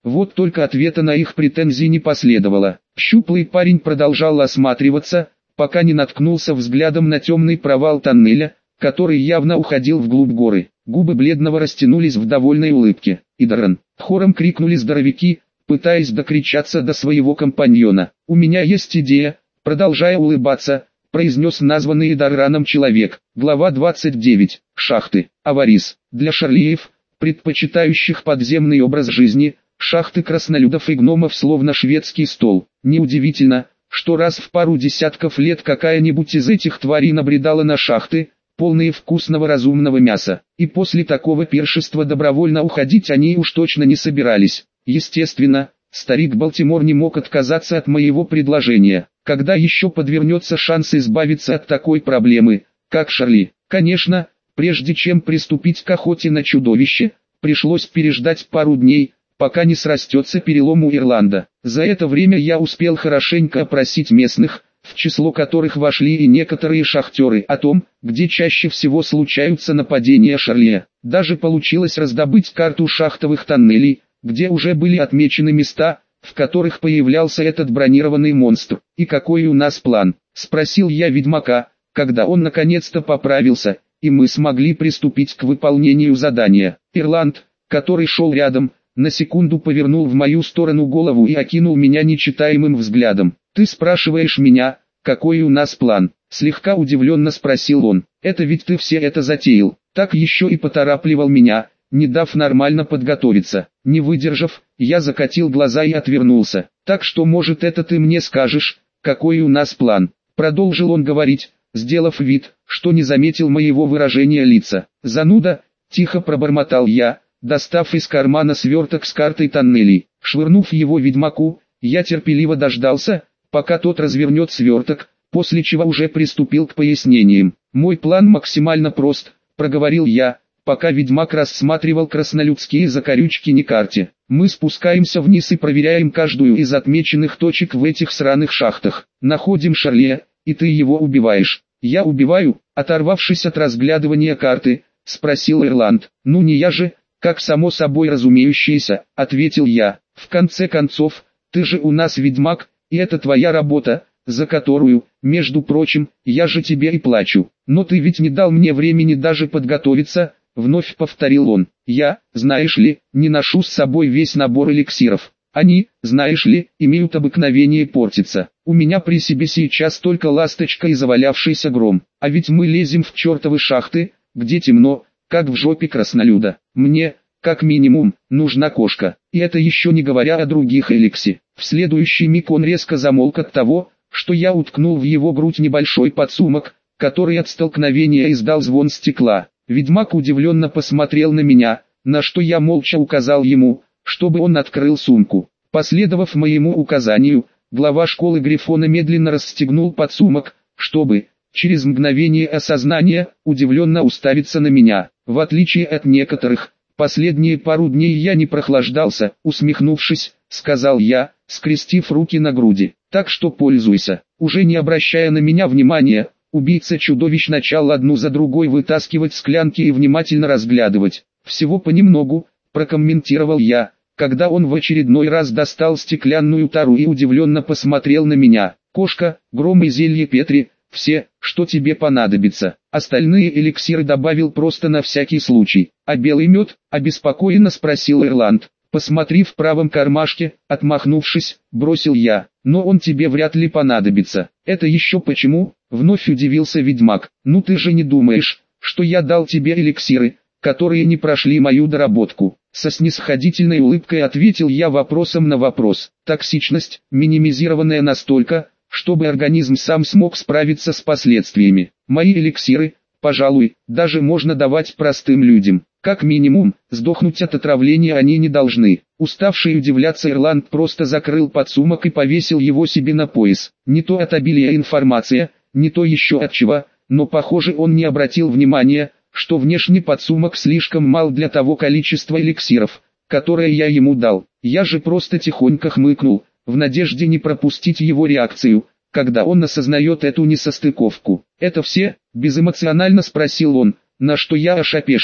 Вот только ответа на их претензии не последовало. Щуплый парень продолжал осматриваться, пока не наткнулся взглядом на темный провал тоннеля, который явно уходил вглубь горы. Губы бледного растянулись в довольной улыбке. «Идаран!» — хором крикнули здоровяки, пытаясь докричаться до своего компаньона. «У меня есть идея», — продолжая улыбаться, произнес названный Идараном человек. Глава 29. Шахты. Аварис. Для шарлиев, предпочитающих подземный образ жизни, шахты краснолюдов и гномов словно шведский стол. Неудивительно, что раз в пару десятков лет какая-нибудь из этих тварей набредала на шахты, полные вкусного разумного мяса, и после такого пиршества добровольно уходить они уж точно не собирались. Естественно, старик Балтимор не мог отказаться от моего предложения. Когда еще подвернется шанс избавиться от такой проблемы, как Шарли? Конечно, прежде чем приступить к охоте на чудовище, пришлось переждать пару дней, пока не срастется перелом у Ирланда. За это время я успел хорошенько опросить местных, в число которых вошли и некоторые шахтеры, о том, где чаще всего случаются нападения Шарли. Даже получилось раздобыть карту шахтовых тоннелей, где уже были отмечены места, в которых появлялся этот бронированный монстр. «И какой у нас план?» — спросил я ведьмака, когда он наконец-то поправился, и мы смогли приступить к выполнению задания. Ирланд, который шел рядом, на секунду повернул в мою сторону голову и окинул меня нечитаемым взглядом. «Ты спрашиваешь меня, какой у нас план?» — слегка удивленно спросил он. «Это ведь ты все это затеял». Так еще и поторапливал меня, не дав нормально подготовиться. Не выдержав, я закатил глаза и отвернулся. «Так что, может, это ты мне скажешь, какой у нас план?» Продолжил он говорить, сделав вид, что не заметил моего выражения лица. «Зануда», — тихо пробормотал я, достав из кармана сверток с картой тоннелей. Швырнув его ведьмаку, я терпеливо дождался, пока тот развернет сверток, после чего уже приступил к пояснениям. «Мой план максимально прост», — проговорил я, пока ведьмак рассматривал краснолюдские закорючки на карте. «Мы спускаемся вниз и проверяем каждую из отмеченных точек в этих сраных шахтах. Находим Шарлея, и ты его убиваешь». «Я убиваю?» — оторвавшись от разглядывания карты, спросил Ирланд. «Ну не я же, как само собой разумеющееся», — ответил я. «В конце концов, ты же у нас ведьмак, и это твоя работа, за которую, между прочим, я же тебе и плачу. Но ты ведь не дал мне времени даже подготовиться», — вновь повторил он. «Я, знаешь ли, не ношу с собой весь набор эликсиров. Они, знаешь ли, имеют обыкновение портиться. У меня при себе сейчас только ласточка и завалявшийся гром. А ведь мы лезем в чертовы шахты, где темно, как в жопе краснолюда. Мне, как минимум, нужна кошка. И это еще не говоря о других эликсе». В следующий миг он резко замолк от того, что я уткнул в его грудь небольшой подсумок, который от столкновения издал звон стекла. Ведьмак удивленно посмотрел на меня, на что я молча указал ему, чтобы он открыл сумку. Последовав моему указанию, глава школы Грифона медленно расстегнул подсумок, чтобы, через мгновение осознания, удивленно уставиться на меня. В отличие от некоторых, последние пару дней я не прохлаждался, усмехнувшись, сказал я, скрестив руки на груди. «Так что пользуйся». Уже не обращая на меня внимания, убийца-чудовищ начал одну за другой вытаскивать склянки и внимательно разглядывать. «Всего понемногу», — прокомментировал я, когда он в очередной раз достал стеклянную тару и удивленно посмотрел на меня. «Кошка, гром и зелье Петри, все, что тебе понадобится. Остальные эликсиры добавил просто на всякий случай». «А белый мед?» — обеспокоенно спросил Ирланд. «Посмотри в правом кармашке», — отмахнувшись, бросил я. «Но он тебе вряд ли понадобится». «Это еще почему?» — вновь удивился ведьмак. «Ну ты же не думаешь, что я дал тебе эликсиры, которые не прошли мою доработку?» Со снисходительной улыбкой ответил я вопросом на вопрос. Токсичность, минимизированная настолько, чтобы организм сам смог справиться с последствиями. Мои эликсиры, пожалуй, даже можно давать простым людям. Как минимум, сдохнуть от отравления они не должны. Уставший удивляться Ирланд просто закрыл подсумок и повесил его себе на пояс. Не то от обилия информации, не то еще от чего, но похоже он не обратил внимания, что внешний подсумок слишком мал для того количества эликсиров, которое я ему дал. Я же просто тихонько хмыкнул, в надежде не пропустить его реакцию, когда он осознает эту несостыковку. «Это все?» – безэмоционально спросил он, на что я ошапешил.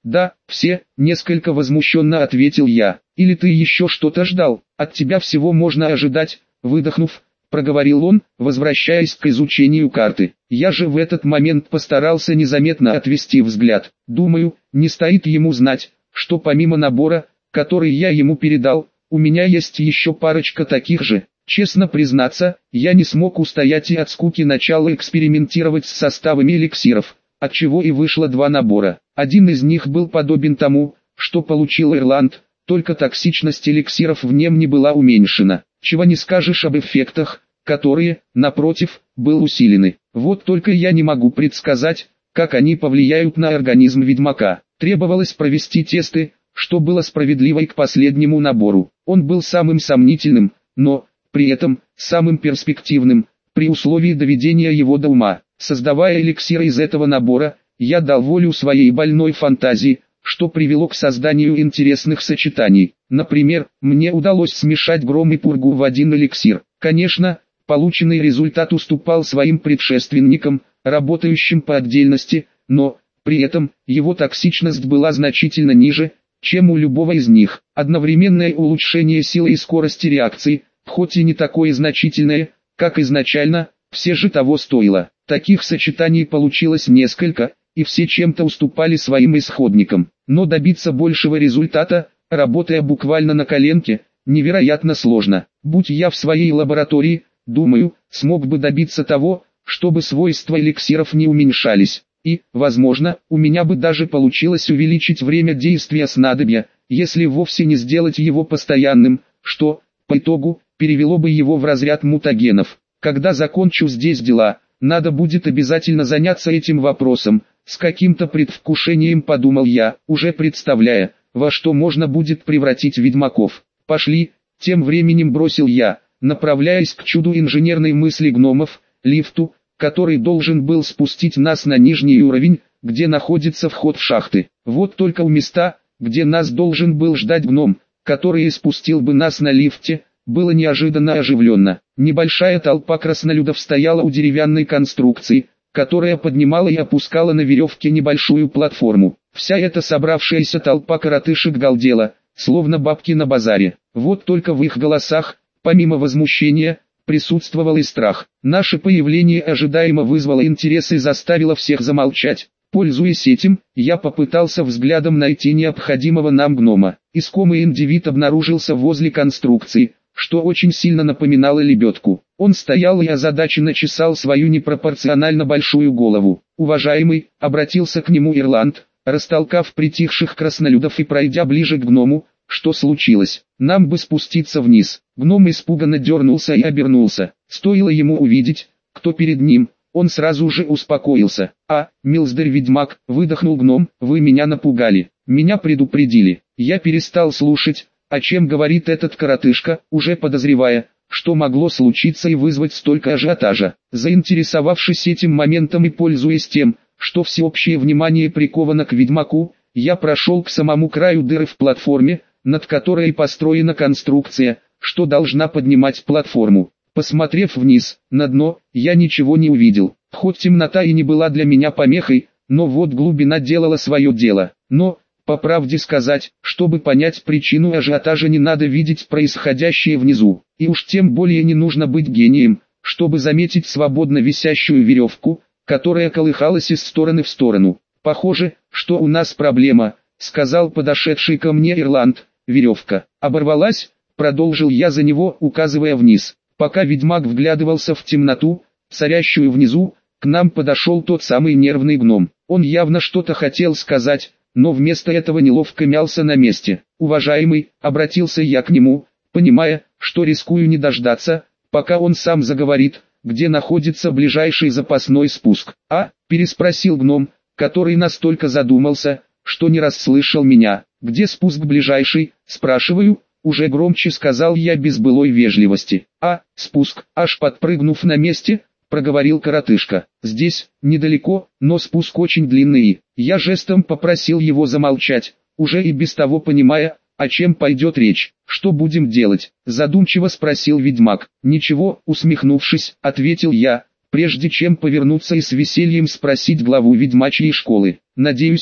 Да, все, несколько возмущенно ответил я. Или ты еще что-то ждал? От тебя всего можно ожидать, выдохнув, проговорил он, возвращаясь к изучению карты. Я же в этот момент постарался незаметно отвести взгляд. Думаю, не стоит ему знать, что помимо набора, который я ему передал, у меня есть еще парочка таких же. Честно признаться, я не смог устоять и от скуки начала экспериментировать с составами эликсиров, отчего и вышло два набора. Один из них был подобен тому, что получил Ирланд, только токсичность эликсиров в нем не была уменьшена. Чего не скажешь об эффектах, которые, напротив, был усилены. Вот только я не могу предсказать, как они повлияют на организм ведьмака. Требовалось провести тесты, что было справедливо и к последнему набору. Он был самым сомнительным, но, при этом, самым перспективным, при условии доведения его до ума. Создавая эликсиры из этого набора, я дал волю своей больной фантазии, что привело к созданию интересных сочетаний. Например, мне удалось смешать гром и пургу в один эликсир. Конечно, полученный результат уступал своим предшественникам, работающим по отдельности, но, при этом, его токсичность была значительно ниже, чем у любого из них. Одновременное улучшение силы и скорости реакции, хоть и не такое значительное, как изначально, все же того стоило. Таких сочетаний получилось несколько, и все чем-то уступали своим исходникам. Но добиться большего результата, работая буквально на коленке, невероятно сложно. Будь я в своей лаборатории, думаю, смог бы добиться того, чтобы свойства эликсиров не уменьшались. И, возможно, у меня бы даже получилось увеличить время действия снадобья, если вовсе не сделать его постоянным, что, по итогу, перевело бы его в разряд мутагенов. Когда закончу здесь дела, надо будет обязательно заняться этим вопросом. С каким-то предвкушением подумал я, уже представляя, во что можно будет превратить ведьмаков. Пошли, тем временем бросил я, направляясь к чуду инженерной мысли гномов, лифту, который должен был спустить нас на нижний уровень, где находится вход в шахты. Вот только у места, где нас должен был ждать гном, который спустил бы нас на лифте, было неожиданно оживленно. Небольшая толпа краснолюдов стояла у деревянной конструкции, которая поднимала и опускала на веревке небольшую платформу. Вся эта собравшаяся толпа коротышек галдела, словно бабки на базаре. Вот только в их голосах, помимо возмущения, присутствовал и страх. Наше появление ожидаемо вызвало интерес и заставило всех замолчать. Пользуясь этим, я попытался взглядом найти необходимого нам гнома. Искомый индивид обнаружился возле конструкции, что очень сильно напоминало лебедку. Он стоял и озадаченно чесал свою непропорционально большую голову. «Уважаемый», — обратился к нему Ирланд, растолкав притихших краснолюдов и пройдя ближе к гному, — «что случилось? Нам бы спуститься вниз». Гном испуганно дернулся и обернулся. Стоило ему увидеть, кто перед ним, он сразу же успокоился. «А, милздарь-ведьмак», — выдохнул гном, — «вы меня напугали. Меня предупредили». Я перестал слушать, о чем говорит этот коротышка, уже подозревая, что могло случиться и вызвать столько ажиотажа. Заинтересовавшись этим моментом и пользуясь тем, что всеобщее внимание приковано к ведьмаку, я прошел к самому краю дыры в платформе, над которой построена конструкция, что должна поднимать платформу. Посмотрев вниз, на дно, я ничего не увидел. Хоть темнота и не была для меня помехой, но вот глубина делала свое дело. Но, по правде сказать, чтобы понять причину ажиотажа, не надо видеть происходящее внизу. И уж тем более не нужно быть гением, чтобы заметить свободно висящую веревку, которая колыхалась из стороны в сторону. «Похоже, что у нас проблема», — сказал подошедший ко мне Ирланд. «Веревка оборвалась», — продолжил я за него, указывая вниз. Пока ведьмак вглядывался в темноту, царящую внизу, к нам подошел тот самый нервный гном. Он явно что-то хотел сказать, но вместо этого неловко мялся на месте. «Уважаемый», — обратился я к нему, понимая, что рискую не дождаться, пока он сам заговорит, где находится ближайший запасной спуск. «А?» — переспросил гном, который настолько задумался, что не расслышал меня. «Где спуск ближайший?» — спрашиваю, уже громче сказал я без былой вежливости. «А, спуск», аж подпрыгнув на месте, проговорил коротышка. «Здесь, недалеко, но спуск очень длинный». Я жестом попросил его замолчать, уже и без того понимая, о чем пойдет речь. «Что будем делать?» — задумчиво спросил ведьмак. «Ничего», — усмехнувшись, ответил я, прежде чем повернуться и с весельем спросить главу ведьмачьей школы. «Надеюсь,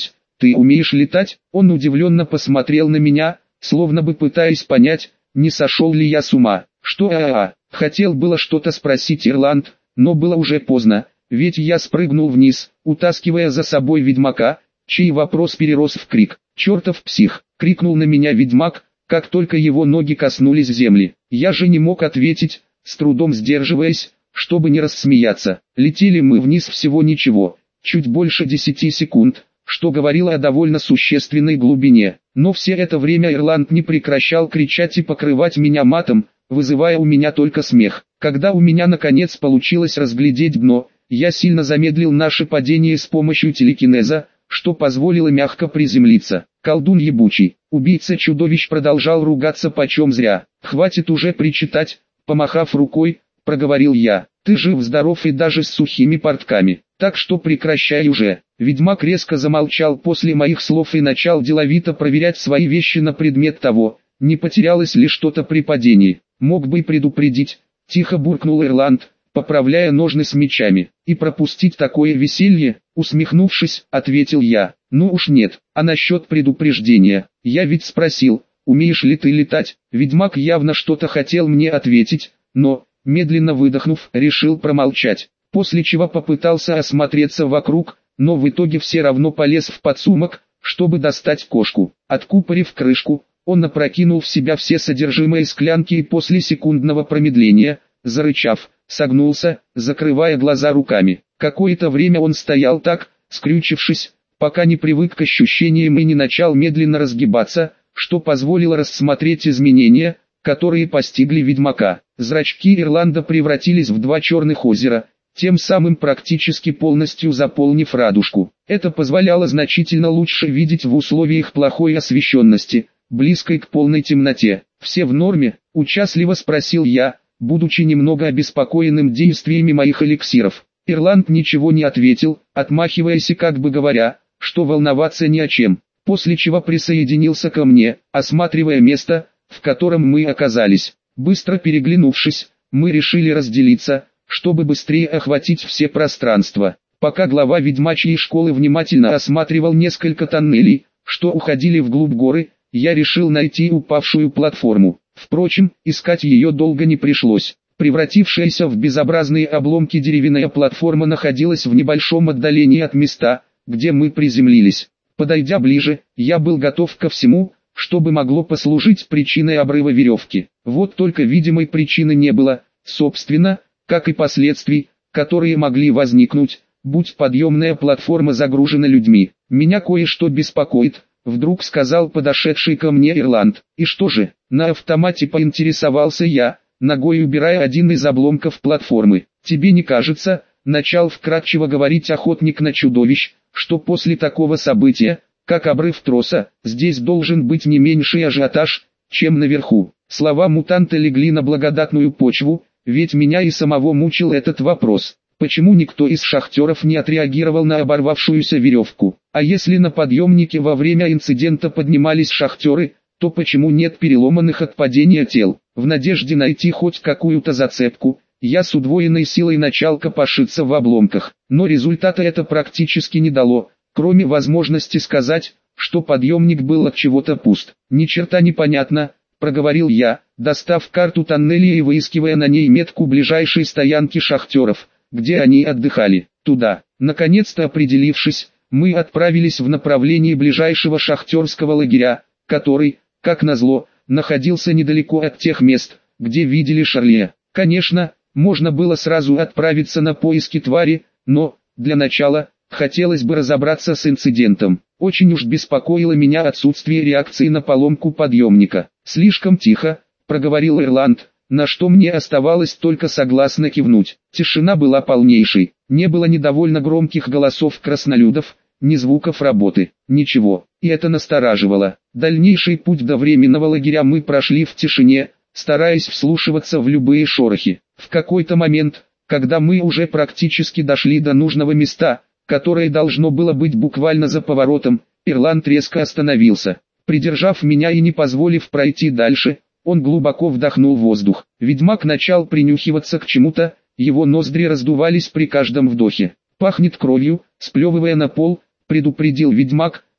«Ты умеешь летать?» Он удивленно посмотрел на меня, словно бы пытаясь понять, не сошел ли я с ума. «Что Хотел было что-то спросить Ирланд, но было уже поздно, ведь я спрыгнул вниз, утаскивая за собой ведьмака, чей вопрос перерос в крик. «Чертов псих!» — крикнул на меня ведьмак, как только его ноги коснулись земли. Я же не мог ответить, с трудом сдерживаясь, чтобы не рассмеяться. Летели мы вниз всего ничего, чуть больше 10 секунд, что говорило о довольно существенной глубине. Но все это время Ирланд не прекращал кричать и покрывать меня матом, вызывая у меня только смех. Когда у меня наконец получилось разглядеть дно, я сильно замедлил наше падение с помощью телекинеза, что позволило мягко приземлиться. Колдун ебучий, убийца чудовищ продолжал ругаться почем зря. «Хватит уже причитать», помахав рукой, проговорил я. «Ты жив-здоров и даже с сухими портками, так что прекращай уже». Ведьмак резко замолчал после моих слов и начал деловито проверять свои вещи на предмет того, не потерялось ли что-то при падении. «Мог бы и предупредить», — тихо буркнул Ирланд, поправляя ножны с мечами. «И пропустить такое веселье?» — усмехнувшись, ответил я. «Ну уж нет, а насчет предупреждения, я ведь спросил, умеешь ли ты летать?» Ведьмак явно что-то хотел мне ответить, но, медленно выдохнув, решил промолчать, после чего попытался осмотреться вокруг, но в итоге все равно полез в подсумок, чтобы достать кошку. Откупорив крышку, он опрокинул в себя все содержимое склянки и после секундного промедления, зарычав, согнулся, закрывая глаза руками. Какое-то время он стоял так, скрючившись, пока не привык к ощущениям и не начал медленно разгибаться, что позволило рассмотреть изменения, которые постигли ведьмака. Зрачки Ирланда превратились в два черных озера, тем самым практически полностью заполнив радужку. Это позволяло значительно лучше видеть в условиях плохой освещенности, близкой к полной темноте. «Все в норме?» – участливо спросил я, будучи немного обеспокоенным действиями моих эликсиров. Ирланд ничего не ответил, отмахиваясь и как бы говоря, что волноваться ни о чем, после чего присоединился ко мне, осматривая место, в котором мы оказались. Быстро переглянувшись, мы решили разделиться, чтобы быстрее охватить все пространства. Пока глава ведьмачьей школы внимательно осматривал несколько тоннелей, что уходили вглубь горы, я решил найти упавшую платформу. Впрочем, искать ее долго не пришлось. Превратившаяся в безобразные обломки деревянная платформа находилась в небольшом отдалении от места, где мы приземлились. Подойдя ближе, я был готов ко всему, чтобы могло послужить причиной обрыва веревки. Вот только видимой причины не было, собственно, как и последствий, которые могли возникнуть, будь подъемная платформа загружена людьми. «Меня кое-что беспокоит», — вдруг сказал подошедший ко мне Ирланд. «И что же?» — на автомате поинтересовался я, ногой убирая один из обломков платформы. «Тебе не кажется?» — начал вкратчиво говорить охотник на чудовищ, «что после такого события, как обрыв троса, здесь должен быть не меньший ажиотаж, чем наверху». Слова мутанта легли на благодатную почву, ведь меня и самого мучил этот вопрос. Почему никто из шахтеров не отреагировал на оборвавшуюся веревку? А если на подъемнике во время инцидента поднимались шахтеры, то почему нет переломанных от падения тел? В надежде найти хоть какую-то зацепку, я с удвоенной силой начал копошиться в обломках. Но результата это практически не дало, кроме возможности сказать, что подъемник был от чего-то пуст. «Ни черта не понятно», — проговорил я, достав карту тоннеля и выискивая на ней метку ближайшей стоянки шахтеров, где они отдыхали. Туда. Наконец-то определившись, мы отправились в направлении ближайшего шахтерского лагеря, который, как назло, находился недалеко от тех мест, где видели Шарле. Конечно, можно было сразу отправиться на поиски твари, но, для начала, хотелось бы разобраться с инцидентом. Очень уж беспокоило меня отсутствие реакции на поломку подъемника. «Слишком тихо», — проговорил Ирланд, на что мне оставалось только согласно кивнуть. Тишина была полнейшей, не было ни довольно громких голосов краснолюдов, ни звуков работы, ничего, и это настораживало. Дальнейший путь до временного лагеря мы прошли в тишине, стараясь вслушиваться в любые шорохи. В какой-то момент, когда мы уже практически дошли до нужного места, которое должно было быть буквально за поворотом, Ирланд резко остановился. Придержав меня и не позволив пройти дальше, он глубоко вдохнул воздух. Ведьмак начал принюхиваться к чему-то, его ноздри раздувались при каждом вдохе. «Пахнет кровью», — сплевывая на пол, предупредил ведьмак,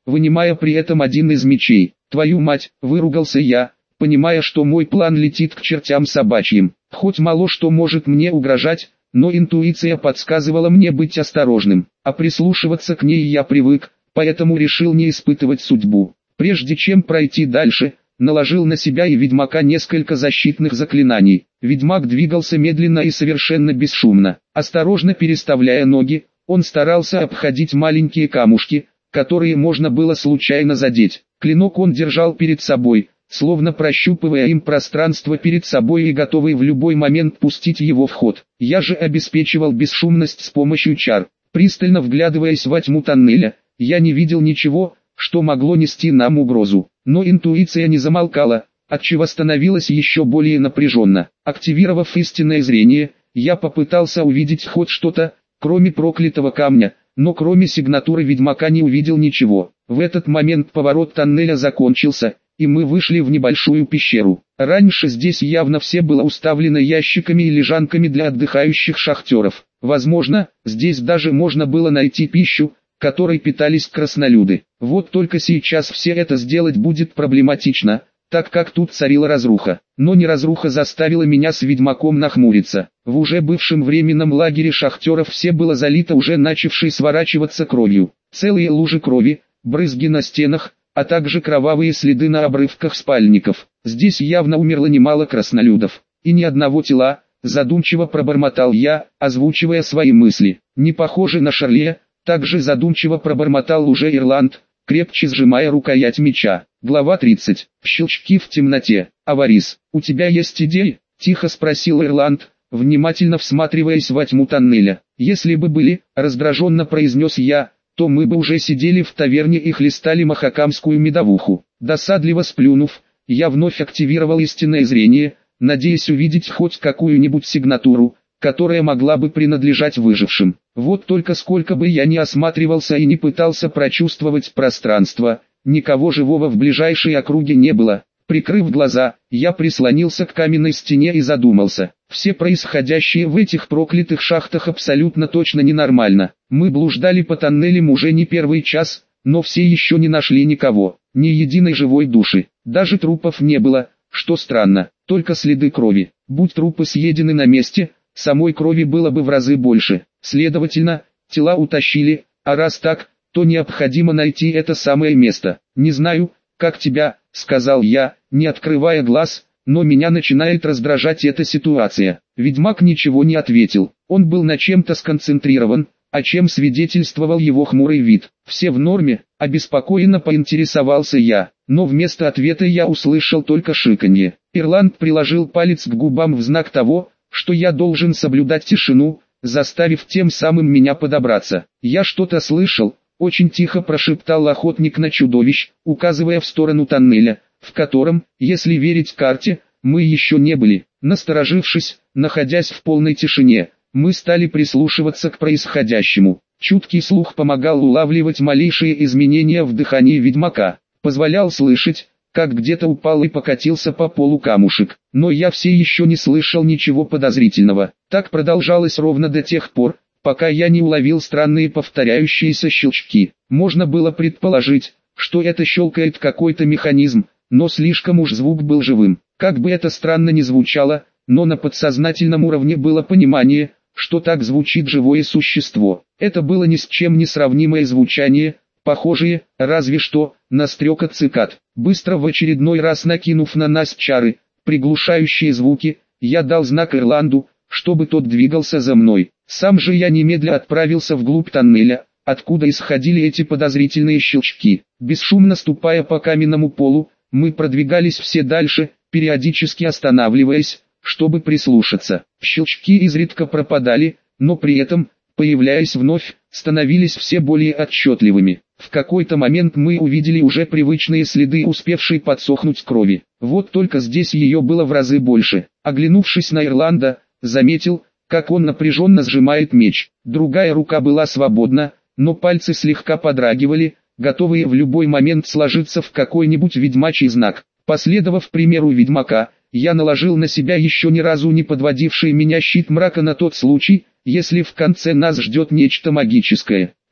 вынимая при этом один из мечей. «Твою мать!» – выругался я, понимая, что мой план летит к чертям собачьим. Хоть мало что может мне угрожать, но интуиция подсказывала мне быть осторожным, а прислушиваться к ней я привык, поэтому решил не испытывать судьбу. Прежде чем пройти дальше, наложил на себя и ведьмака несколько защитных заклинаний. Ведьмак двигался медленно и совершенно бесшумно. Осторожно переставляя ноги, он старался обходить маленькие камушки, которые можно было случайно задеть. Клинок он держал перед собой, словно прощупывая им пространство перед собой и готовый в любой момент пустить его в ход. Я же обеспечивал бесшумность с помощью чар. Пристально вглядываясь во тьму тоннеля, я не видел ничего, что могло нести нам угрозу. Но интуиция не замолкала, отчего становилась еще более напряженно. Активировав истинное зрение, я попытался увидеть хоть что-то, кроме проклятого камня, но кроме сигнатуры ведьмака не увидел ничего. В этот момент поворот тоннеля закончился, и мы вышли в небольшую пещеру. Раньше здесь явно все было уставлено ящиками и лежанками для отдыхающих шахтеров. Возможно, здесь даже можно было найти пищу, которой питались краснолюды. Вот только сейчас все это сделать будет проблематично, так как тут царила разруха. Но не разруха заставила меня с ведьмаком нахмуриться. В уже бывшем временном лагере шахтеров все было залито уже начавшей сворачиваться кровью. Целые лужи крови, брызги на стенах, а также кровавые следы на обрывках спальников. Здесь явно умерло немало краснолюдов. И ни одного тела, задумчиво пробормотал я, озвучивая свои мысли. Не похоже на Шарле, также задумчиво пробормотал уже Ирланд, крепче сжимая рукоять меча. Глава 30. Щелчки в темноте. «Аварис, у тебя есть идеи?» – тихо спросил Ирланд, внимательно всматриваясь во тьму тоннеля. «Если бы были», – раздраженно произнес я, – то мы бы уже сидели в таверне и хлестали махакамскую медовуху. Досадливо сплюнув, я вновь активировал истинное зрение, надеясь увидеть хоть какую-нибудь сигнатуру, которая могла бы принадлежать выжившим. Вот только сколько бы я ни осматривался и не пытался прочувствовать пространство, никого живого в ближайшей округе не было. Прикрыв глаза, я прислонился к каменной стене и задумался. Все происходящее в этих проклятых шахтах абсолютно точно ненормально. Мы блуждали по тоннелям уже не первый час, но все еще не нашли никого, ни единой живой души. Даже трупов не было, что странно, только следы крови. Будь трупы съедены на месте, самой крови было бы в разы больше. Следовательно, тела утащили, а раз так, то необходимо найти это самое место. «Не знаю, как тебя», — сказал я, не открывая глаз, но меня начинает раздражать эта ситуация. Ведьмак ничего не ответил, он был на чем-то сконцентрирован, о чем свидетельствовал его хмурый вид. «Все в норме?» — обеспокоенно поинтересовался я, но вместо ответа я услышал только шиканье. Ирланд приложил палец к губам в знак того, что я должен соблюдать тишину, заставив тем самым меня подобраться. «Я что-то слышал», — очень тихо прошептал охотник на чудовищ, указывая в сторону тоннеля, в котором, если верить карте, мы еще не были. Насторожившись, находясь в полной тишине, мы стали прислушиваться к происходящему. Чуткий слух помогал улавливать малейшие изменения в дыхании ведьмака, позволял слышать, как где-то упал и покатился по полу камушек, но я все еще не слышал ничего подозрительного. Так продолжалось ровно до тех пор, пока я не уловил странные повторяющиеся щелчки. Можно было предположить, что это щелкает какой-то механизм, но слишком уж звук был живым. Как бы это странно ни звучало, но на подсознательном уровне было понимание, что так звучит живое существо. Это было ни с чем не сравнимое звучание, похожее, разве что, на стрекот цикад. Быстро в очередной раз накинув на нас чары, приглушающие звуки, я дал знак Ирланду, чтобы тот двигался за мной. Сам же я немедля отправился вглубь тоннеля, откуда исходили эти подозрительные щелчки. Бесшумно ступая по каменному полу, мы продвигались все дальше, периодически останавливаясь, чтобы прислушаться. Щелчки изредка пропадали, но при этом, появляясь вновь, становились все более отчетливыми. В какой-то момент мы увидели уже привычные следы успевшей подсохнуть крови. Вот только здесь ее было в разы больше. Оглянувшись на Ирланда, заметил, как он напряженно сжимает меч. Другая рука была свободна, но пальцы слегка подрагивали, готовые в любой момент сложиться в какой-нибудь ведьмачий знак. Последовав примеру ведьмака, я наложил на себя еще ни разу не подводивший меня щит мрака на тот случай, если в конце нас ждет нечто магическое.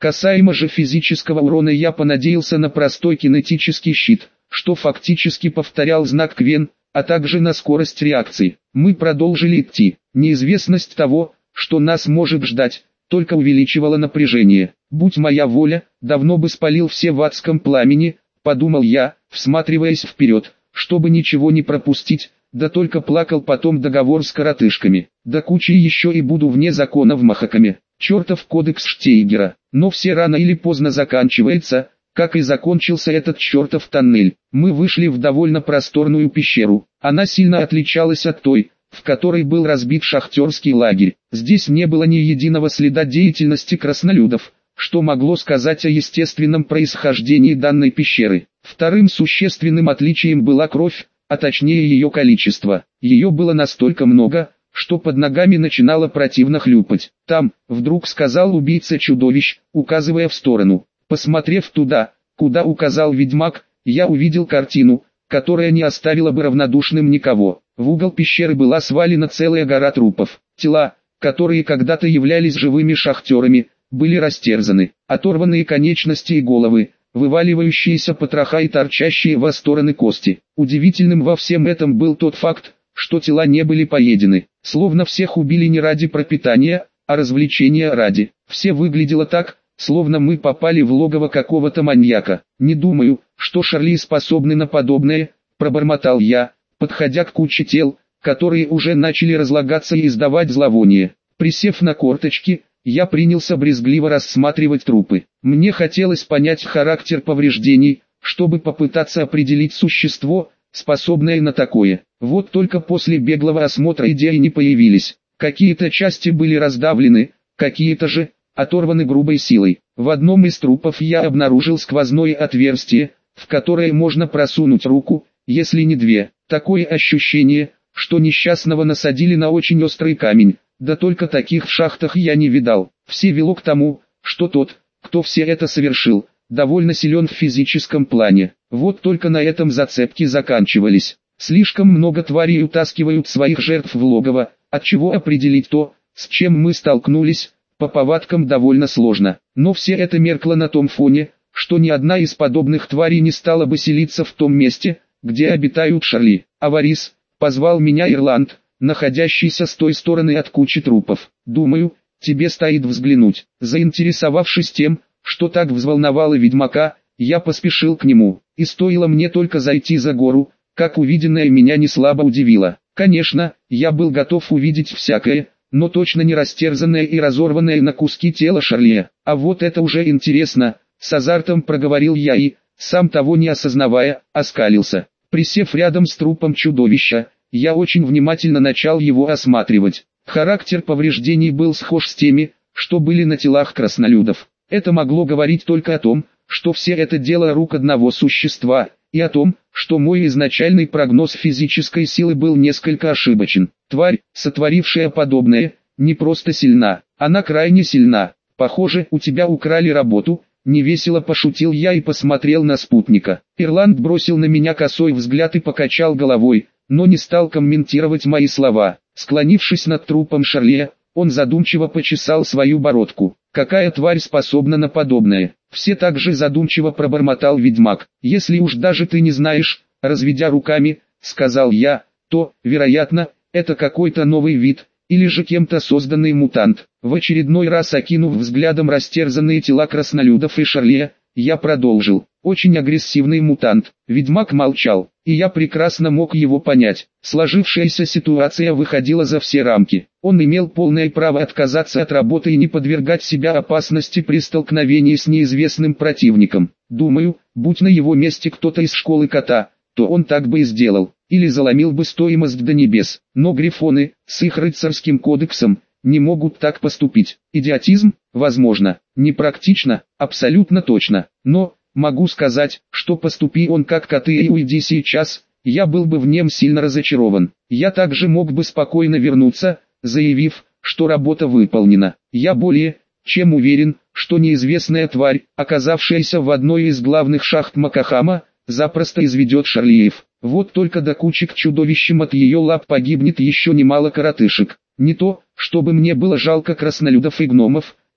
Касаемо же физического урона, я понадеялся на простой кинетический щит, что фактически повторял знак Квен, а также на скорость реакции. Мы продолжили идти. Неизвестность того, что нас может ждать, только увеличивала напряжение. Будь моя воля, давно бы спалил все в адском пламени, подумал я, всматриваясь вперед, чтобы ничего не пропустить, да только плакал потом договор с коротышками. Да кучи еще и буду вне закона в Махакаме. Чертов кодекс Штейгера. Но все рано или поздно заканчивается, как и закончился этот чертов тоннель. Мы вышли в довольно просторную пещеру. Она сильно отличалась от той, в которой был разбит шахтерский лагерь. Здесь не было ни единого следа деятельности краснолюдов, что могло сказать о естественном происхождении данной пещеры. Вторым существенным отличием была кровь, а точнее ее количество. Ее было настолько много, что под ногами начинало противно хлюпать. «Там», — вдруг сказал убийца чудовищ, указывая в сторону. Посмотрев туда, куда указал ведьмак, я увидел картину, которая не оставила бы равнодушным никого. В угол пещеры была свалена целая гора трупов. Тела, которые когда-то являлись живыми шахтерами, были растерзаны. Оторванные конечности и головы, вываливающиеся потроха и торчащие во стороны кости. Удивительным во всем этом был тот факт, что тела не были поедены. Словно всех убили не ради пропитания, а развлечения ради. Все выглядело так, словно мы попали в логово какого-то маньяка. «Не думаю, что Шарли способны на подобное», — пробормотал я, подходя к куче тел, которые уже начали разлагаться и издавать зловоние. Присев на корточки, я принялся брезгливо рассматривать трупы. Мне хотелось понять характер повреждений, чтобы попытаться определить существо, способное на такое. Вот только после беглого осмотра идеи не появились. Какие-то части были раздавлены, какие-то же оторваны грубой силой. В одном из трупов я обнаружил сквозное отверстие, в которое можно просунуть руку, если не две. Такое ощущение, что несчастного насадили на очень острый камень. Да только таких в шахтах я не видал. Все вело к тому, что тот, кто все это совершил, довольно силен в физическом плане. Вот только на этом зацепки заканчивались. Слишком много тварей утаскивают своих жертв в логово, отчего определить то, с чем мы столкнулись, по повадкам довольно сложно. Но все это меркло на том фоне, что ни одна из подобных тварей не стала бы селиться в том месте, где обитают Шарли. «Аварис», — позвал меня Ирланд, находящийся с той стороны от кучи трупов. «Думаю, тебе стоит взглянуть». Заинтересовавшись тем, что так взволновало ведьмака, я поспешил к нему. И стоило мне только зайти за гору, как увиденное меня не слабо удивило. Конечно, я был готов увидеть всякое, но точно не растерзанное и разорванное на куски тело Шарли. А вот это уже интересно, с азартом проговорил я и, сам того не осознавая, оскалился. Присев рядом с трупом чудовища, я очень внимательно начал его осматривать. Характер повреждений был схож с теми, что были на телах краснолюдов. Это могло говорить только о том, что все это дело рук одного существа, и о том, что мой изначальный прогноз физической силы был несколько ошибочен. Тварь, сотворившая подобное, не просто сильна, она крайне сильна. «Похоже, у тебя украли работу», — невесело пошутил я и посмотрел на спутника. Ирланд бросил на меня косой взгляд и покачал головой, но не стал комментировать мои слова. Склонившись над трупом Шарли, он задумчиво почесал свою бородку. «Какая тварь способна на подобное?» Все так же задумчиво пробормотал ведьмак. «Если уж даже ты не знаешь», — разведя руками, сказал я, то, вероятно, это какой-то новый вид, или же кем-то созданный мутант. В очередной раз окинув взглядом растерзанные тела краснолюдов и Шарли, я продолжил. «Очень агрессивный мутант». Ведьмак молчал, и я прекрасно мог его понять. Сложившаяся ситуация выходила за все рамки. Он имел полное право отказаться от работы и не подвергать себя опасности при столкновении с неизвестным противником. Думаю, будь на его месте кто-то из школы кота, то он так бы и сделал, или заломил бы стоимость до небес. Но грифоны, с их рыцарским кодексом, не могут так поступить. Идиотизм? Возможно. Непрактично? Абсолютно точно. Но, могу сказать, что поступи он как коты и уйди сейчас, я был бы в нем сильно разочарован. Я также мог бы спокойно вернуться, заявив, что работа выполнена. Я более чем уверен, что неизвестная тварь, оказавшаяся в одной из главных шахт Макахама, запросто изведет Шарлиев. Вот только до кучи к чудовищам от ее лап погибнет еще немало коротышек. Не то, чтобы мне было жалко краснолюдов и гномов,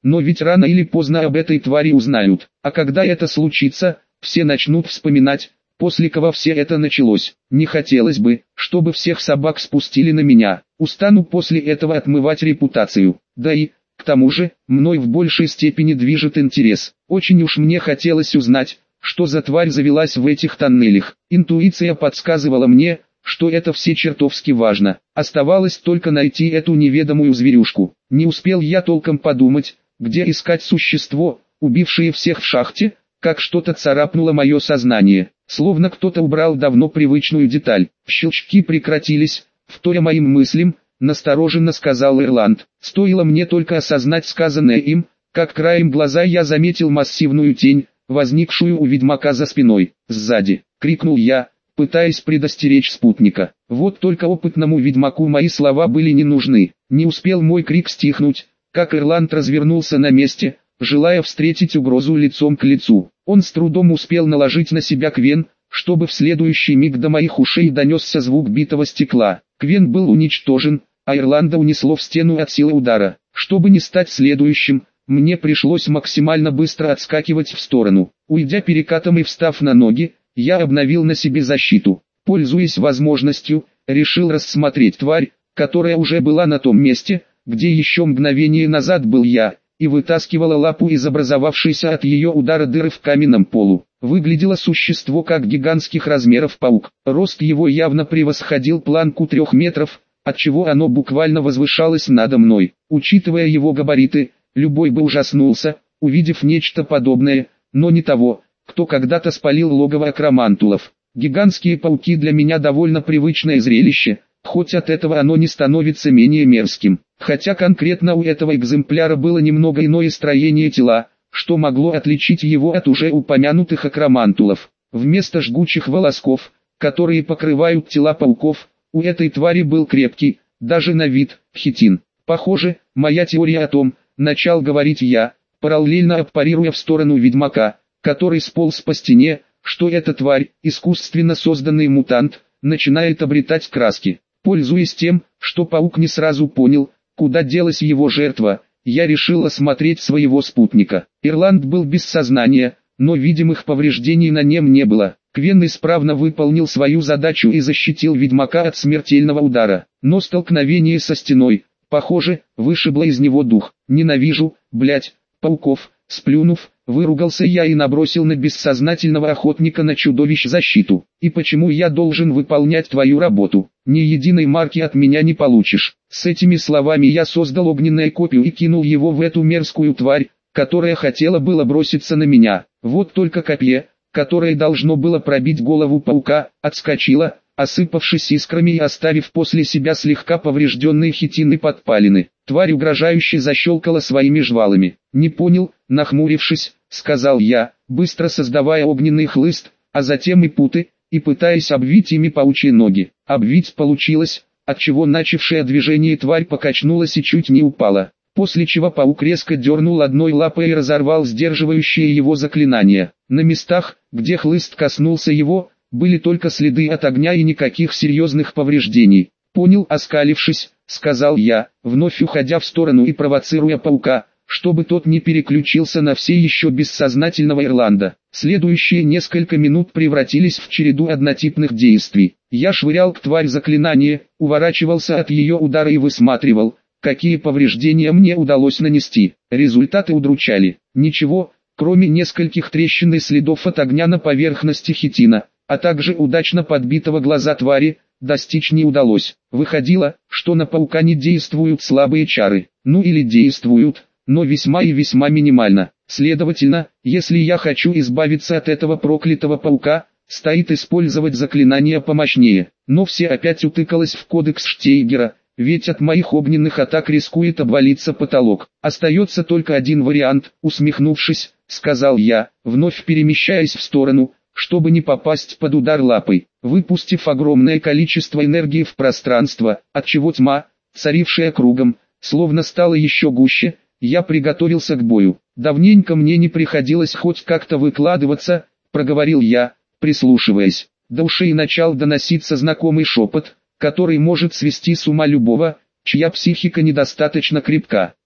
но ведь рано или поздно об этой твари узнают, а когда это случится, все начнут вспоминать, после кого все это началось. Не хотелось бы, чтобы всех собак спустили на меня, устану после этого отмывать репутацию, да и, к тому же, мной в большей степени движет интерес. Очень уж мне хотелось узнать, что за тварь завелась в этих тоннелях. Интуиция подсказывала мне, что это все чертовски важно. Оставалось только найти эту неведомую зверюшку. Не успел я толком подумать, где искать существо, убившее всех в шахте, как что-то царапнуло мое сознание, словно кто-то убрал давно привычную деталь. Щелчки прекратились, вторя моим мыслям, настороженно сказал Ирланд. Стоило мне только осознать сказанное им, как краем глаза я заметил массивную тень, возникшую у ведьмака за спиной. «Сзади!» — крикнул я, пытаясь предостеречь спутника. Вот только опытному ведьмаку мои слова были не нужны. Не успел мой крик стихнуть, как Ирланд развернулся на месте, желая встретить угрозу лицом к лицу. Он с трудом успел наложить на себя квен, чтобы в следующий миг до моих ушей донесся звук битого стекла. Квен был уничтожен, а Ирланда унесло в стену от силы удара. Чтобы не стать следующим, мне пришлось максимально быстро отскакивать в сторону. Уйдя перекатом и встав на ноги, я обновил на себе защиту. Пользуясь возможностью, решил рассмотреть тварь, которая уже была на том месте, где еще мгновение назад был я, и вытаскивала лапу из образовавшейся от ее удара дыры в каменном полу. Выглядело существо как гигантских размеров паук. Рост его явно превосходил планку 3 метров, отчего оно буквально возвышалось надо мной. Учитывая его габариты, любой бы ужаснулся, увидев нечто подобное, но не того, кто когда-то спалил логово акромантулов. Гигантские пауки для меня довольно привычное зрелище, хоть от этого оно не становится менее мерзким. Хотя конкретно у этого экземпляра было немного иное строение тела, что могло отличить его от уже упомянутых акромантулов. Вместо жгучих волосков, которые покрывают тела пауков, у этой твари был крепкий, даже на вид, хитин. Похоже, моя теория о том, начал говорить я, параллельно аппарируя в сторону ведьмака, который сполз по стене, что эта тварь, искусственно созданный мутант, начинает обретать краски. Пользуясь тем, что паук не сразу понял, куда делась его жертва, я решил осмотреть своего спутника. Ирланд был без сознания, но видимых повреждений на нем не было. Квен исправно выполнил свою задачу и защитил ведьмака от смертельного удара. Но столкновение со стеной, похоже, вышибло из него дух. «Ненавижу, блять, пауков!» Сплюнув, выругался я и набросил на бессознательного охотника на чудовищ защиту. «И почему я должен выполнять твою работу? Ни единой марки от меня не получишь». С этими словами я создал огненную копию и кинул его в эту мерзкую тварь, которая хотела было броситься на меня. Вот только копье, которое должно было пробить голову паука, отскочило, осыпавшись искрами и оставив после себя слегка поврежденные хитины подпалины. Тварь угрожающе защелкала своими жвалами. «Не понял», нахмурившись, сказал я, быстро создавая огненный хлыст, а затем и путы, и пытаясь обвить ими паучьи ноги. Обвить получилось, отчего начавшее движение тварь покачнулась и чуть не упала, после чего паук резко дернул одной лапой и разорвал сдерживающее его заклинание. На местах, где хлыст коснулся его, были только следы от огня и никаких серьезных повреждений. «Понял», оскалившись, сказал я, вновь уходя в сторону и провоцируя паука, чтобы тот не переключился на все еще бессознательного Ирланда. Следующие несколько минут превратились в череду однотипных действий. Я швырял к тварь заклинание, уворачивался от ее удара и высматривал, какие повреждения мне удалось нанести. Результаты удручали. Ничего, кроме нескольких трещин и следов от огня на поверхности хитина, а также удачно подбитого глаза твари, достичь не удалось. Выходило, что на паука не действуют слабые чары. Ну или действуют, но весьма и весьма минимально. Следовательно, если я хочу избавиться от этого проклятого паука, стоит использовать заклинание помощнее. Но все опять утыкалось в кодекс Штейгера, ведь от моих огненных атак рискует обвалиться потолок. Остается только один вариант, усмехнувшись, сказал я, вновь перемещаясь в сторону, чтобы не попасть под удар лапой. Выпустив огромное количество энергии в пространство, отчего тьма, царившая кругом, словно стала еще гуще, я приготовился к бою. «Давненько мне не приходилось хоть как-то выкладываться», — проговорил я, прислушиваясь. До ушей начал доноситься знакомый шепот, который может свести с ума любого, чья психика недостаточно крепка. Тьма,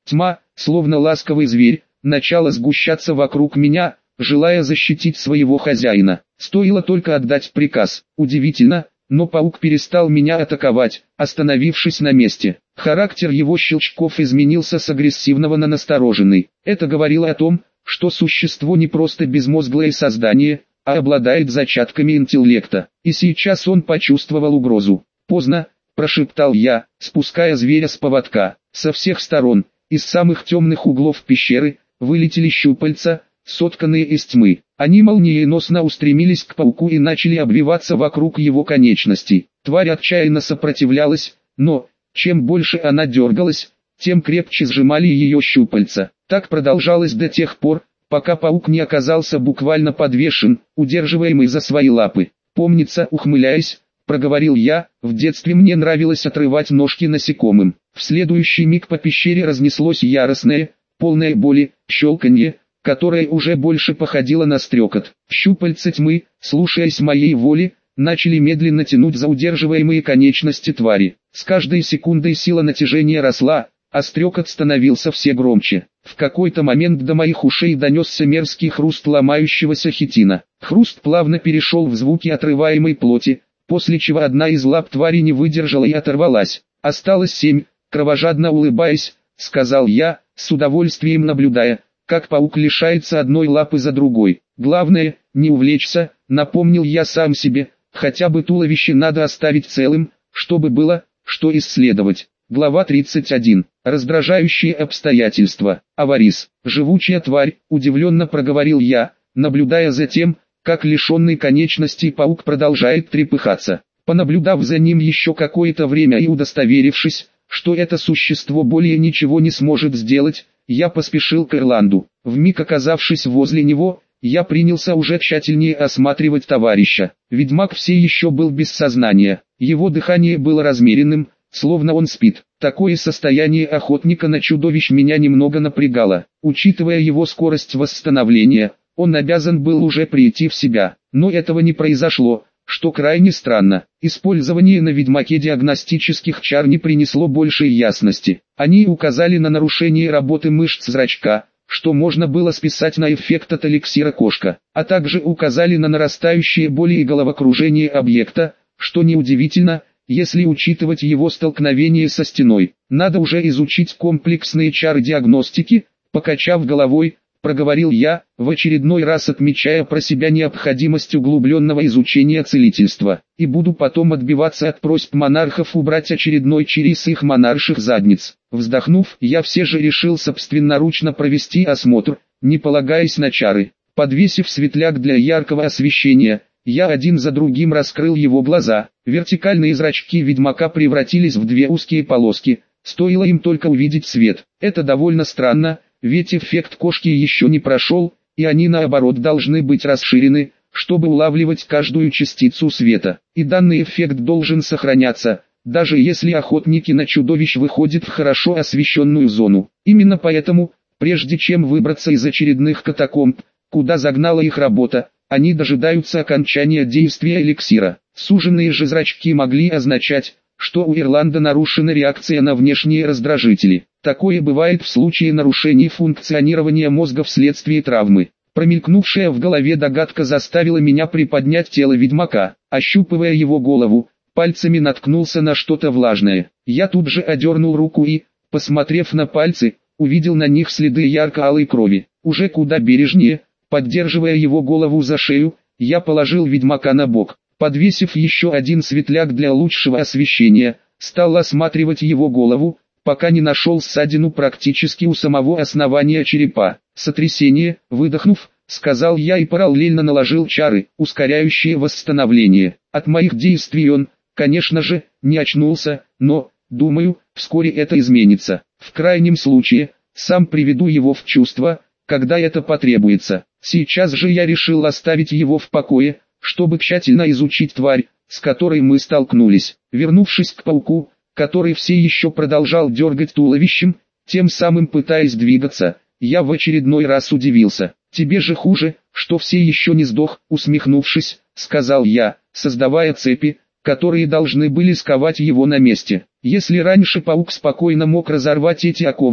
словно ласковый зверь, начало сгущаться вокруг меня, желая защитить своего хозяина. Стоило только отдать приказ. Удивительно, но паук перестал меня атаковать, остановившись на месте. Характер его щелчков изменился с агрессивного на настороженный. Это говорило о том, что существо не просто безмозглое создание, а обладает зачатками интеллекта. И сейчас он почувствовал угрозу. «Поздно», – прошептал я, спуская зверя с поводка. Со всех сторон, из самых темных углов пещеры, вылетели щупальца, сотканные из тьмы. Они молниеносно устремились к пауку и начали обвиваться вокруг его конечностей. Тварь отчаянно сопротивлялась, но, чем больше она дергалась, тем крепче сжимали ее щупальца. Так продолжалось до тех пор, пока паук не оказался буквально подвешен, удерживаемый за свои лапы. «Помнится», ухмыляясь, проговорил я, в детстве мне нравилось отрывать ножки насекомым. В следующий миг по пещере разнеслось яростное, полное боли, щелканье, которое уже больше походило на стрекот. Щупальца тьмы, слушаясь моей воли, начали медленно тянуть за удерживаемые конечности твари. С каждой секундой сила натяжения росла, а стрекот становился все громче. В какой-то момент до моих ушей донесся мерзкий хруст ломающегося хитина. Хруст плавно перешел в звуки отрываемой плоти, после чего одна из лап твари не выдержала и оторвалась. «Осталось 7, кровожадно улыбаясь, сказал я, с удовольствием наблюдая, как паук лишается одной лапы за другой. «Главное, не увлечься», напомнил я сам себе, «хотя бы туловище надо оставить целым, чтобы было, что исследовать». Глава 31. Раздражающие обстоятельства. «Аварис, живучая тварь», удивленно проговорил я, наблюдая за тем, как лишенный конечностей паук продолжает трепыхаться. Понаблюдав за ним еще какое-то время и удостоверившись, что это существо более ничего не сможет сделать, я поспешил к Ирланду. Вмиг оказавшись возле него, я принялся уже тщательнее осматривать товарища. Ведьмак все еще был без сознания. Его дыхание было размеренным, словно он спит. Такое состояние охотника на чудовищ меня немного напрягало. Учитывая его скорость восстановления, он обязан был уже прийти в себя. Но этого не произошло, что крайне странно. Использование на ведьмаке диагностических чар не принесло большей ясности. Они указали на нарушение работы мышц зрачка, что можно было списать на эффект от эликсира кошка, а также указали на нарастающие боли и головокружение объекта, что неудивительно, если учитывать его столкновение со стеной. Надо уже изучить комплексные чары диагностики, покачав головой, проговорил я, в очередной раз отмечая про себя необходимость углубленного изучения целительства, и буду потом отбиваться от просьб монархов убрать очередной чири с их монарших задниц. Вздохнув, я все же решил собственноручно провести осмотр, не полагаясь на чары. Подвесив светляк для яркого освещения, я один за другим раскрыл его глаза. Вертикальные зрачки ведьмака превратились в две узкие полоски, стоило им только увидеть свет. Это довольно странно, ведь эффект кошки еще не прошел, и они наоборот должны быть расширены, чтобы улавливать каждую частицу света. И данный эффект должен сохраняться, даже если охотники на чудовищ выходят в хорошо освещенную зону. Именно поэтому, прежде чем выбраться из очередных катакомб, куда загнала их работа, они дожидаются окончания действия эликсира. Суженные же зрачки могли означать, что у Ирланда нарушена реакция на внешние раздражители. Такое бывает в случае нарушений функционирования мозга вследствие травмы. Промелькнувшая в голове догадка заставила меня приподнять тело ведьмака. Ощупывая его голову, пальцами наткнулся на что-то влажное. Я тут же одернул руку и, посмотрев на пальцы, увидел на них следы ярко-алой крови. Уже куда бережнее, поддерживая его голову за шею, я положил ведьмака на бок. Подвесив еще один светляк для лучшего освещения, стал осматривать его голову, пока не нашел ссадину практически у самого основания черепа. «Сотрясение», выдохнув, сказал я и параллельно наложил чары, ускоряющие восстановление. От моих действий он, конечно же, не очнулся, но, думаю, вскоре это изменится. В крайнем случае, сам приведу его в чувство, когда это потребуется. Сейчас же я решил оставить его в покое, чтобы тщательно изучить тварь, с которой мы столкнулись. Вернувшись к пауку, который все еще продолжал дергать туловищем, тем самым пытаясь двигаться, я в очередной раз удивился. «Тебе же хуже, что все еще не сдох», усмехнувшись, сказал я, создавая цепи, которые должны были сковать его на месте. Если раньше паук спокойно мог разорвать эти оковы,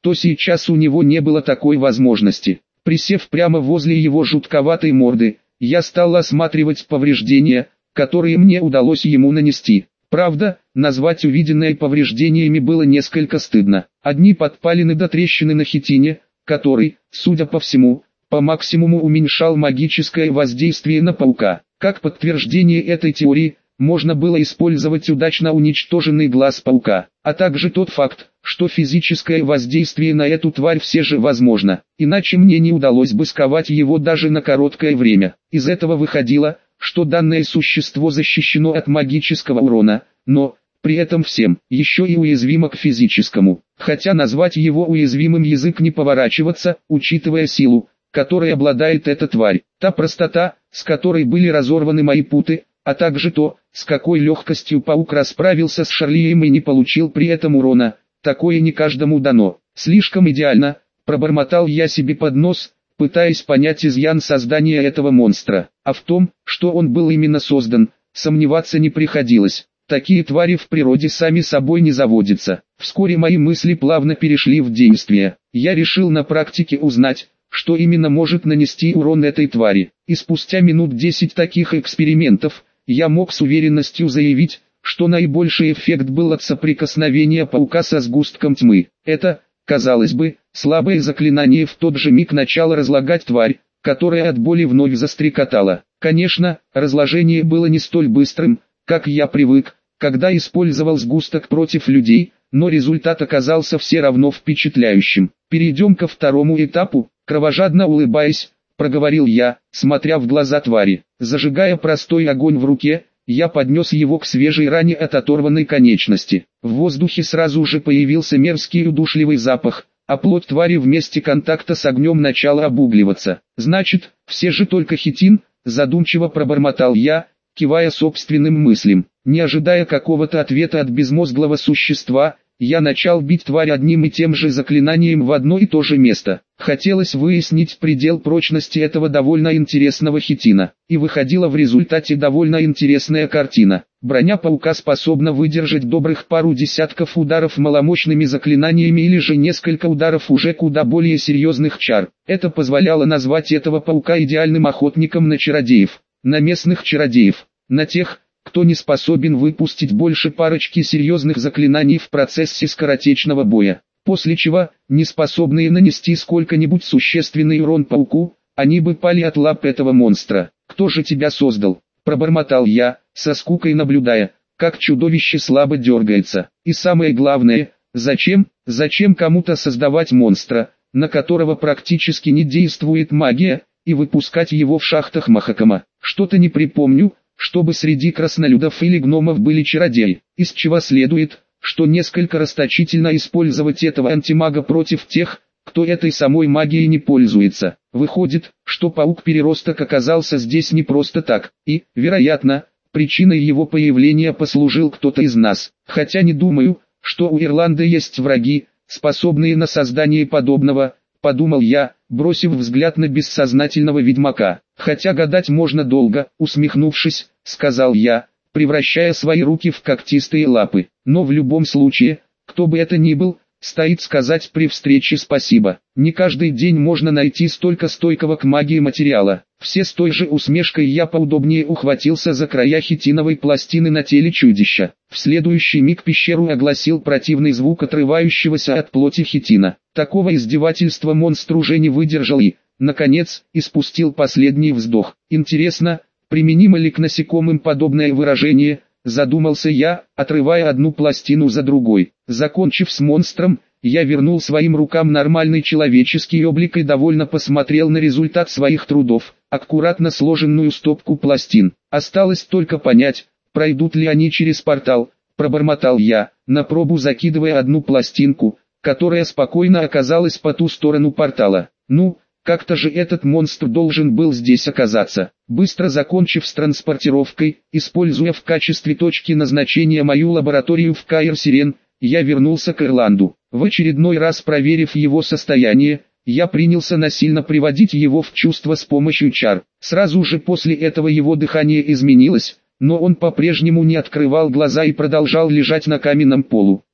то сейчас у него не было такой возможности. Присев прямо возле его жутковатой морды, я стал осматривать повреждения, которые мне удалось ему нанести. Правда, назвать увиденное повреждениями было несколько стыдно. Одни подпалины до трещины на хитине, который, судя по всему, по максимуму уменьшал магическое воздействие на паука. Как подтверждение этой теории, можно было использовать удачно уничтоженный глаз паука, а также тот факт, что физическое воздействие на эту тварь все же возможно, иначе мне не удалось бы сковать его даже на короткое время. Из этого выходило, что данное существо защищено от магического урона, но, при этом всем, еще и уязвимо к физическому, хотя назвать его уязвимым язык не поворачиваться, учитывая силу, которой обладает эта тварь, та простота, с которой были разорваны мои путы, а также то, с какой легкостью паук расправился с Шарлием и не получил при этом урона, такое не каждому дано. Слишком идеально, пробормотал я себе под нос, пытаясь понять изъян создания этого монстра, а в том, что он был именно создан, сомневаться не приходилось. Такие твари в природе сами собой не заводятся. Вскоре мои мысли плавно перешли в действие. Я решил на практике узнать, что именно может нанести урон этой твари. И спустя минут 10 таких экспериментов, я мог с уверенностью заявить, что наибольший эффект был от соприкосновения паука со сгустком тьмы. Это, казалось бы, слабое заклинание в тот же миг начало разлагать тварь, которая от боли вновь застрекотала. Конечно, разложение было не столь быстрым, как я привык, когда использовал сгусток против людей, но результат оказался все равно впечатляющим. Перейдем ко второму этапу, кровожадно улыбаясь, проговорил я, смотря в глаза твари. Зажигая простой огонь в руке, я поднес его к свежей ране от оторванной конечности. В воздухе сразу же появился мерзкий удушливый запах, а плоть твари в месте контакта с огнем начала обугливаться. Значит, все же только хитин, задумчиво пробормотал я, кивая собственным мыслям. Не ожидая какого-то ответа от безмозглого существа, я начал бить тварь одним и тем же заклинанием в одно и то же место. Хотелось выяснить предел прочности этого довольно интересного хитина. И выходила в результате довольно интересная картина. Броня паука способна выдержать добрых пару десятков ударов маломощными заклинаниями или же несколько ударов уже куда более серьезных чар. Это позволяло назвать этого паука идеальным охотником на чародеев. На местных чародеев. На тех, кто не способен выпустить больше парочки серьезных заклинаний в процессе скоротечного боя. После чего, не способные нанести сколько-нибудь существенный урон пауку, они бы пали от лап этого монстра. «Кто же тебя создал?» – пробормотал я, со скукой наблюдая, как чудовище слабо дергается. И самое главное, зачем кому-то создавать монстра, на которого практически не действует магия, и выпускать его в шахтах Махакама? Что-то не припомню, чтобы среди краснолюдов или гномов были чародеи, из чего следует, что несколько расточительно использовать этого антимага против тех, кто этой самой магией не пользуется. Выходит, что паук-переросток оказался здесь не просто так, и, вероятно, причиной его появления послужил кто-то из нас. Хотя не думаю, что у Ирланда есть враги, способные на создание подобного, подумал я, бросив взгляд на бессознательного ведьмака. Хотя гадать можно долго, усмехнувшись, сказал я, превращая свои руки в когтистые лапы. Но в любом случае, кто бы это ни был, стоит сказать при встрече спасибо. Не каждый день можно найти столько стойкого к магии материала. Все с той же усмешкой я поудобнее ухватился за края хитиновой пластины на теле чудища. В следующий миг пещеру огласил противный звук отрывающегося от плоти хитина. Такого издевательства монстр уже не выдержал и, наконец, испустил последний вздох. Интересно, применимо ли к насекомым подобное выражение, задумался я, отрывая одну пластину за другой. Закончив с монстром, я вернул своим рукам нормальный человеческий облик и довольно посмотрел на результат своих трудов, аккуратно сложенную стопку пластин. Осталось только понять, пройдут ли они через портал, пробормотал я, на пробу закидывая одну пластинку, которая спокойно оказалась по ту сторону портала. Ну, как-то же этот монстр должен был здесь оказаться. Быстро закончив с транспортировкой, используя в качестве точки назначения мою лабораторию в Каир-Сирен, я вернулся к Ирланду. В очередной раз проверив его состояние, я принялся насильно приводить его в чувство с помощью чар. Сразу же после этого его дыхание изменилось, но он по-прежнему не открывал глаза и продолжал лежать на каменном полу.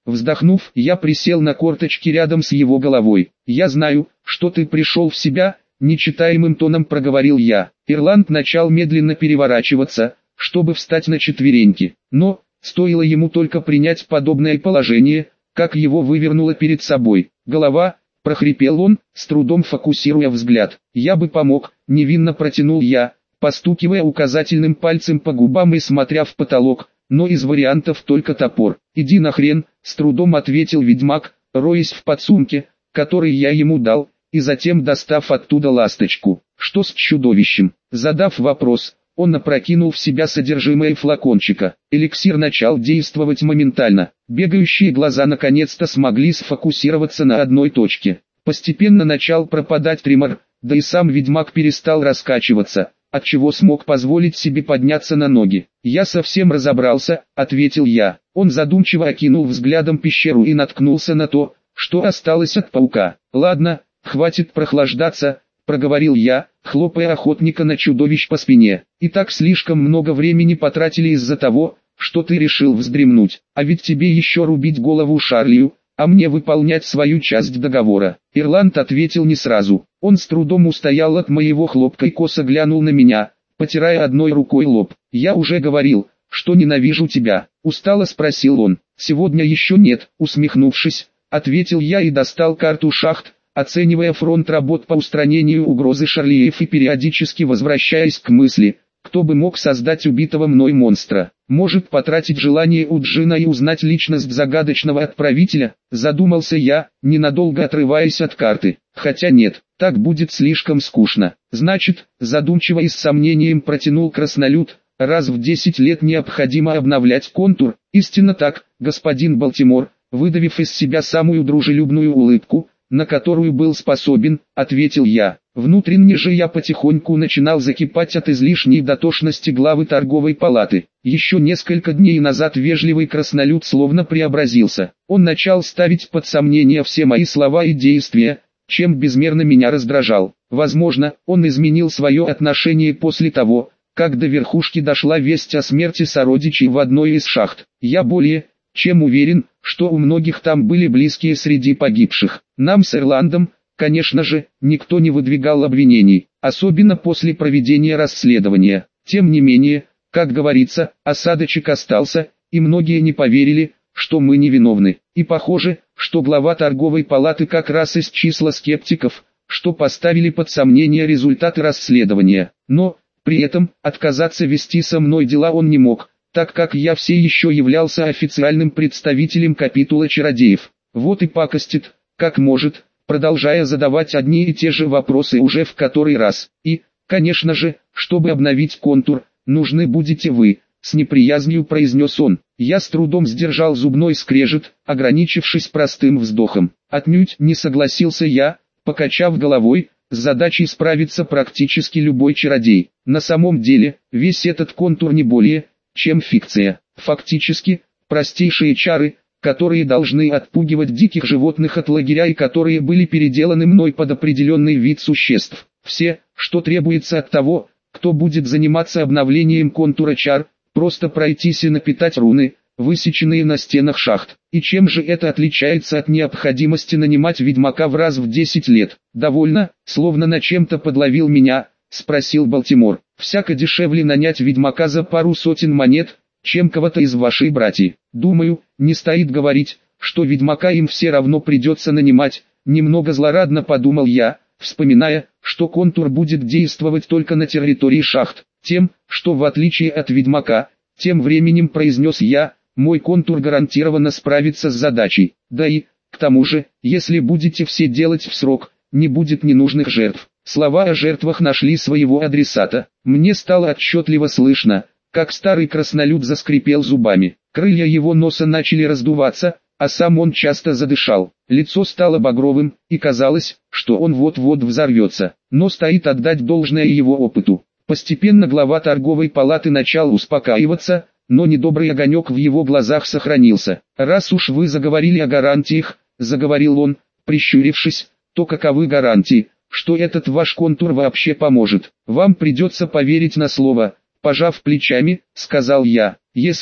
Вздохнув, я присел на корточки рядом с его головой. «Я знаю, что ты пришел в себя», — нечитаемым тоном проговорил я. Ирланд начал медленно переворачиваться, чтобы встать на четвереньки. Но, стоило ему только принять подобное положение, как его вывернуло перед собой. «Голова», — прохрипел он, с трудом фокусируя взгляд. «Я бы помог», — невинно протянул я, постукивая указательным пальцем по губам и смотря в потолок, но из вариантов только топор. «Иди нахрен», — с трудом ответил ведьмак, роясь в подсумке, который я ему дал, и затем достав оттуда ласточку. «Что с чудовищем?» Задав вопрос, он опрокинул в себя содержимое флакончика. Эликсир начал действовать моментально. Бегающие глаза наконец-то смогли сфокусироваться на одной точке. Постепенно начал пропадать тремор, да и сам ведьмак перестал раскачиваться, отчего смог позволить себе подняться на ноги. «Я совсем разобрался», — ответил я. Он задумчиво окинул взглядом пещеру и наткнулся на то, что осталось от паука. «Ладно, хватит прохлаждаться», — проговорил я, хлопая охотника на чудовищ по спине. «И так слишком много времени потратили из-за того, что ты решил вздремнуть. А ведь тебе еще рубить голову Шарлию, а мне выполнять свою часть договора». Ирланд ответил не сразу. Он с трудом устоял от моего хлопка и косо глянул на меня, потирая одной рукой лоб. «Я уже говорил, что ненавижу тебя», — устало спросил он. «Сегодня еще нет», — усмехнувшись, ответил я и достал карту шахт, оценивая фронт работ по устранению угрозы Шарлиев и периодически возвращаясь к мысли, кто бы мог создать убитого мной монстра. Может потратить желание у Джина и узнать личность загадочного отправителя, задумался я, ненадолго отрываясь от карты. Хотя нет, так будет слишком скучно. Значит, задумчиво и с сомнением протянул краснолюд, раз в 10 лет необходимо обновлять контур. Истинно так, господин Балтимор, выдавив из себя самую дружелюбную улыбку, на которую был способен, ответил я. Внутренне же я потихоньку начинал закипать от излишней дотошности главы торговой палаты. Еще несколько дней назад вежливый краснолюд словно преобразился. Он начал ставить под сомнение все мои слова и действия, чем безмерно меня раздражал. Возможно, он изменил свое отношение после того, как до верхушки дошла весть о смерти сородичей в одной из шахт. Я более чем уверен, что у многих там были близкие среди погибших. Нам с Ирландом, конечно же, никто не выдвигал обвинений, особенно после проведения расследования. Тем не менее, как говорится, осадочек остался, и многие не поверили, что мы невиновны. И похоже, что глава торговой палаты как раз из числа скептиков, что поставили под сомнение результаты расследования. Но, при этом, отказаться вести со мной дела он не мог, так как я все еще являлся официальным представителем капитула чародеев. Вот и пакостит, как может, продолжая задавать одни и те же вопросы уже в который раз. И, конечно же, чтобы обновить контур, нужны будете вы, с неприязнью произнес он. Я с трудом сдержал зубной скрежет, ограничившись простым вздохом. Отнюдь не согласился я, покачав головой, с задачей справиться практически любой чародей. На самом деле, весь этот контур не более чем фикция. Фактически, простейшие чары, которые должны отпугивать диких животных от лагеря и которые были переделаны мной под определенный вид существ. Все, что требуется от того, кто будет заниматься обновлением контура чар, просто пройтись и напитать руны, высеченные на стенах шахт. И чем же это отличается от необходимости нанимать ведьмака в раз в 10 лет? «Довольно, словно на чем-то подловил меня», — спросил Балтимор. «Всяко дешевле нанять ведьмака за пару сотен монет, чем кого-то из вашей братьи. Думаю, не стоит говорить, что ведьмака им все равно придется нанимать», — немного злорадно подумал я, вспоминая, что контур будет действовать только на территории шахт. Тем, что в отличие от ведьмака, тем временем произнес я, мой контур гарантированно справится с задачей. Да и, к тому же, если будете все делать в срок, не будет ненужных жертв. Слова о жертвах нашли своего адресата. Мне стало отчетливо слышно, как старый краснолюд заскрипел зубами. Крылья его носа начали раздуваться, а сам он часто задышал. Лицо стало багровым, и казалось, что он вот-вот взорвется. Но стоит отдать должное его опыту. Постепенно глава торговой палаты начал успокаиваться, но недобрый огонек в его глазах сохранился. «Раз уж вы заговорили о гарантиях», — заговорил он, прищурившись, — «то каковы гарантии, что этот ваш контур вообще поможет? Вам придется поверить на слово», — пожав плечами, сказал я. «Если,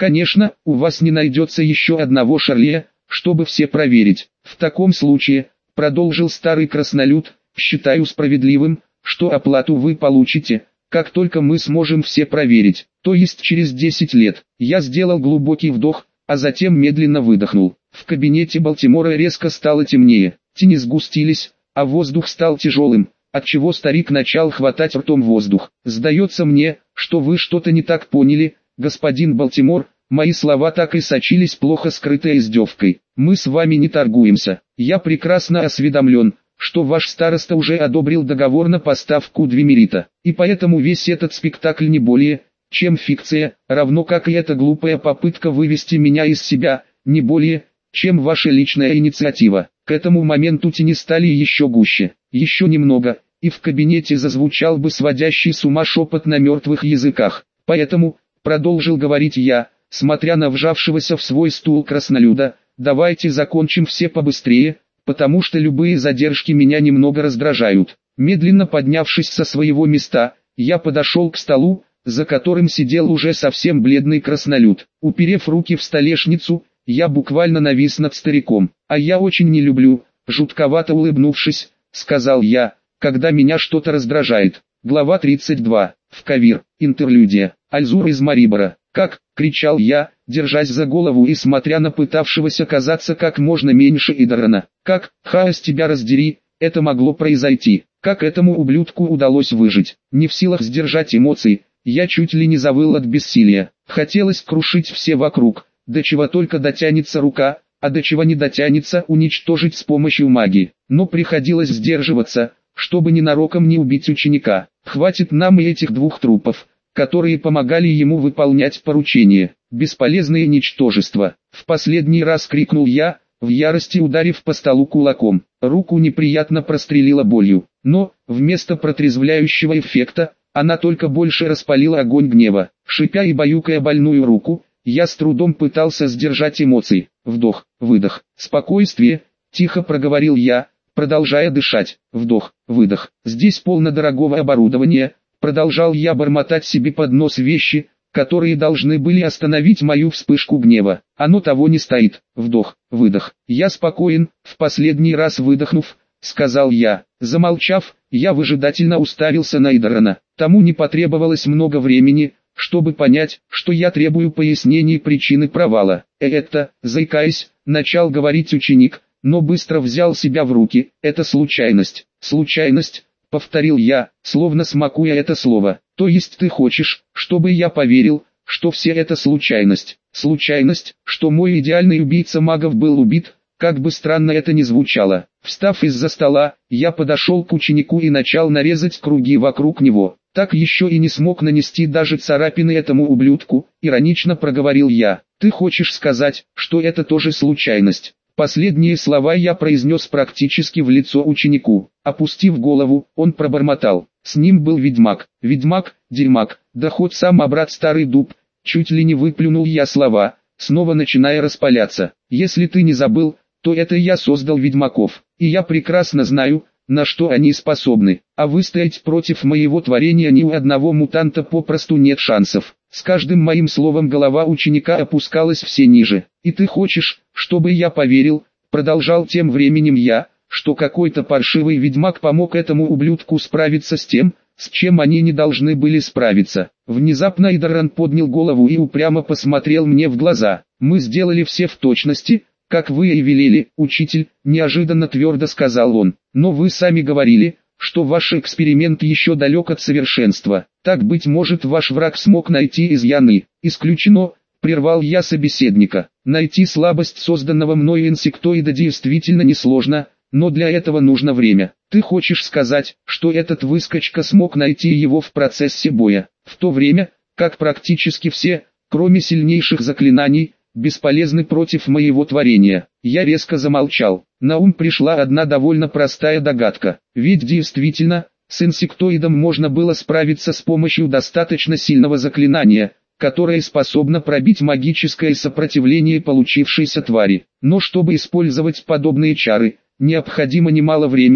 Конечно, у вас не найдется еще одного Шарлея, чтобы все проверить. В таком случае, продолжил старый краснолюд, считаю справедливым, что оплату вы получите, как только мы сможем все проверить, то есть через 10 лет. Я сделал глубокий вдох, а затем медленно выдохнул. В кабинете Балтимора резко стало темнее, тени сгустились, а воздух стал тяжелым, отчего старик начал хватать ртом воздух. «Сдается мне, что вы что-то не так поняли, господин Балтимор». Мои слова так и сочились плохо скрытой издевкой. «Мы с вами не торгуемся. Я прекрасно осведомлен, что ваш староста уже одобрил договор на поставку двемерита, и поэтому весь этот спектакль не более, чем фикция, равно как и эта глупая попытка вывести меня из себя, не более, чем ваша личная инициатива». К этому моменту тени стали еще гуще, еще немного, и в кабинете зазвучал бы сводящий с ума шепот на мертвых языках. «Поэтому», продолжил говорить я, смотря на вжавшегося в свой стул краснолюда, «давайте закончим все побыстрее, потому что любые задержки меня немного раздражают». Медленно поднявшись со своего места, я подошел к столу, за которым сидел уже совсем бледный краснолюд. Уперев руки в столешницу, я буквально навис над стариком. «А я очень не люблю», жутковато улыбнувшись, сказал я, «когда меня что-то раздражает». Глава 32. В Кавир. Интерлюдия. Альзур из Марибора. «Как?» — кричал я, держась за голову и смотря на пытавшегося казаться как можно меньше Идорана. «Как, Хаос, тебя раздери, это могло произойти? Как этому ублюдку удалось выжить?» Не в силах сдержать эмоций, я чуть ли не завыл от бессилия. Хотелось крушить все вокруг, до чего только дотянется рука, а до чего не дотянется уничтожить с помощью магии. Но приходилось сдерживаться, чтобы ненароком не убить ученика. Хватит нам и этих двух трупов, которые помогали ему выполнять поручения. Бесполезные ничтожества. В последний раз крикнул я, в ярости ударив по столу кулаком. Руку неприятно прострелила болью, но, вместо протрезвляющего эффекта, она только больше распалила огонь гнева. Шипя и баюкая больную руку, я с трудом пытался сдержать эмоции. Вдох, выдох, спокойствие, тихо проговорил я, продолжая дышать. Вдох, выдох. Здесь полно дорогого оборудования, продолжал я бормотать себе под нос вещи, которые должны были остановить мою вспышку гнева. Оно того не стоит. Вдох, выдох. Я спокоен, в последний раз выдохнув, сказал я. Замолчав, я выжидательно уставился на Идорана. Тому не потребовалось много времени, чтобы понять, что я требую пояснений причины провала. «Это», заикаясь, начал говорить ученик, но быстро взял себя в руки. «Это случайность». «Случайность», повторил я, словно смакуя это слово. «То есть ты хочешь, чтобы я поверил, что все это случайность? Случайность, что мой идеальный убийца магов был убит?» Как бы странно это ни звучало. Встав из-за стола, я подошел к ученику и начал нарезать круги вокруг него. «Так еще и не смог нанести даже царапины этому ублюдку», иронично проговорил я. «Ты хочешь сказать, что это тоже случайность?» Последние слова я произнес практически в лицо ученику. Опустив голову, он пробормотал. «С ним был ведьмак. Ведьмак, дерьмак, да хоть сам брат старый дуб». Чуть ли не выплюнул я слова, снова начиная распаляться. «Если ты не забыл, то это я создал ведьмаков, и я прекрасно знаю, на что они способны, а выстоять против моего творения ни у одного мутанта попросту нет шансов». С каждым моим словом голова ученика опускалась все ниже. «И ты хочешь, чтобы я поверил», продолжал тем временем я, «что какой-то паршивый ведьмак помог этому ублюдку справиться с тем, с чем они не должны были справиться?» Внезапно Идоран поднял голову и упрямо посмотрел мне в глаза. «Мы сделали все в точности, как вы и велели, учитель», неожиданно твердо сказал он. «Но вы сами говорили, что ваш эксперимент еще далек от совершенства. Так, быть может, ваш враг смог найти изъяны». «Исключено», прервал я собеседника. «Найти слабость созданного мной инсектоида действительно несложно, но для этого нужно время. Ты хочешь сказать, что этот выскочка смог найти его в процессе боя, в то время, как практически все, кроме сильнейших заклинаний, бесполезны против моего творения?» Я резко замолчал. На ум пришла одна довольно простая догадка. Ведь действительно, с инсектоидом можно было справиться с помощью достаточно сильного заклинания, которое способно пробить магическое сопротивление получившейся твари. Но чтобы использовать подобные чары, необходимо немало времени,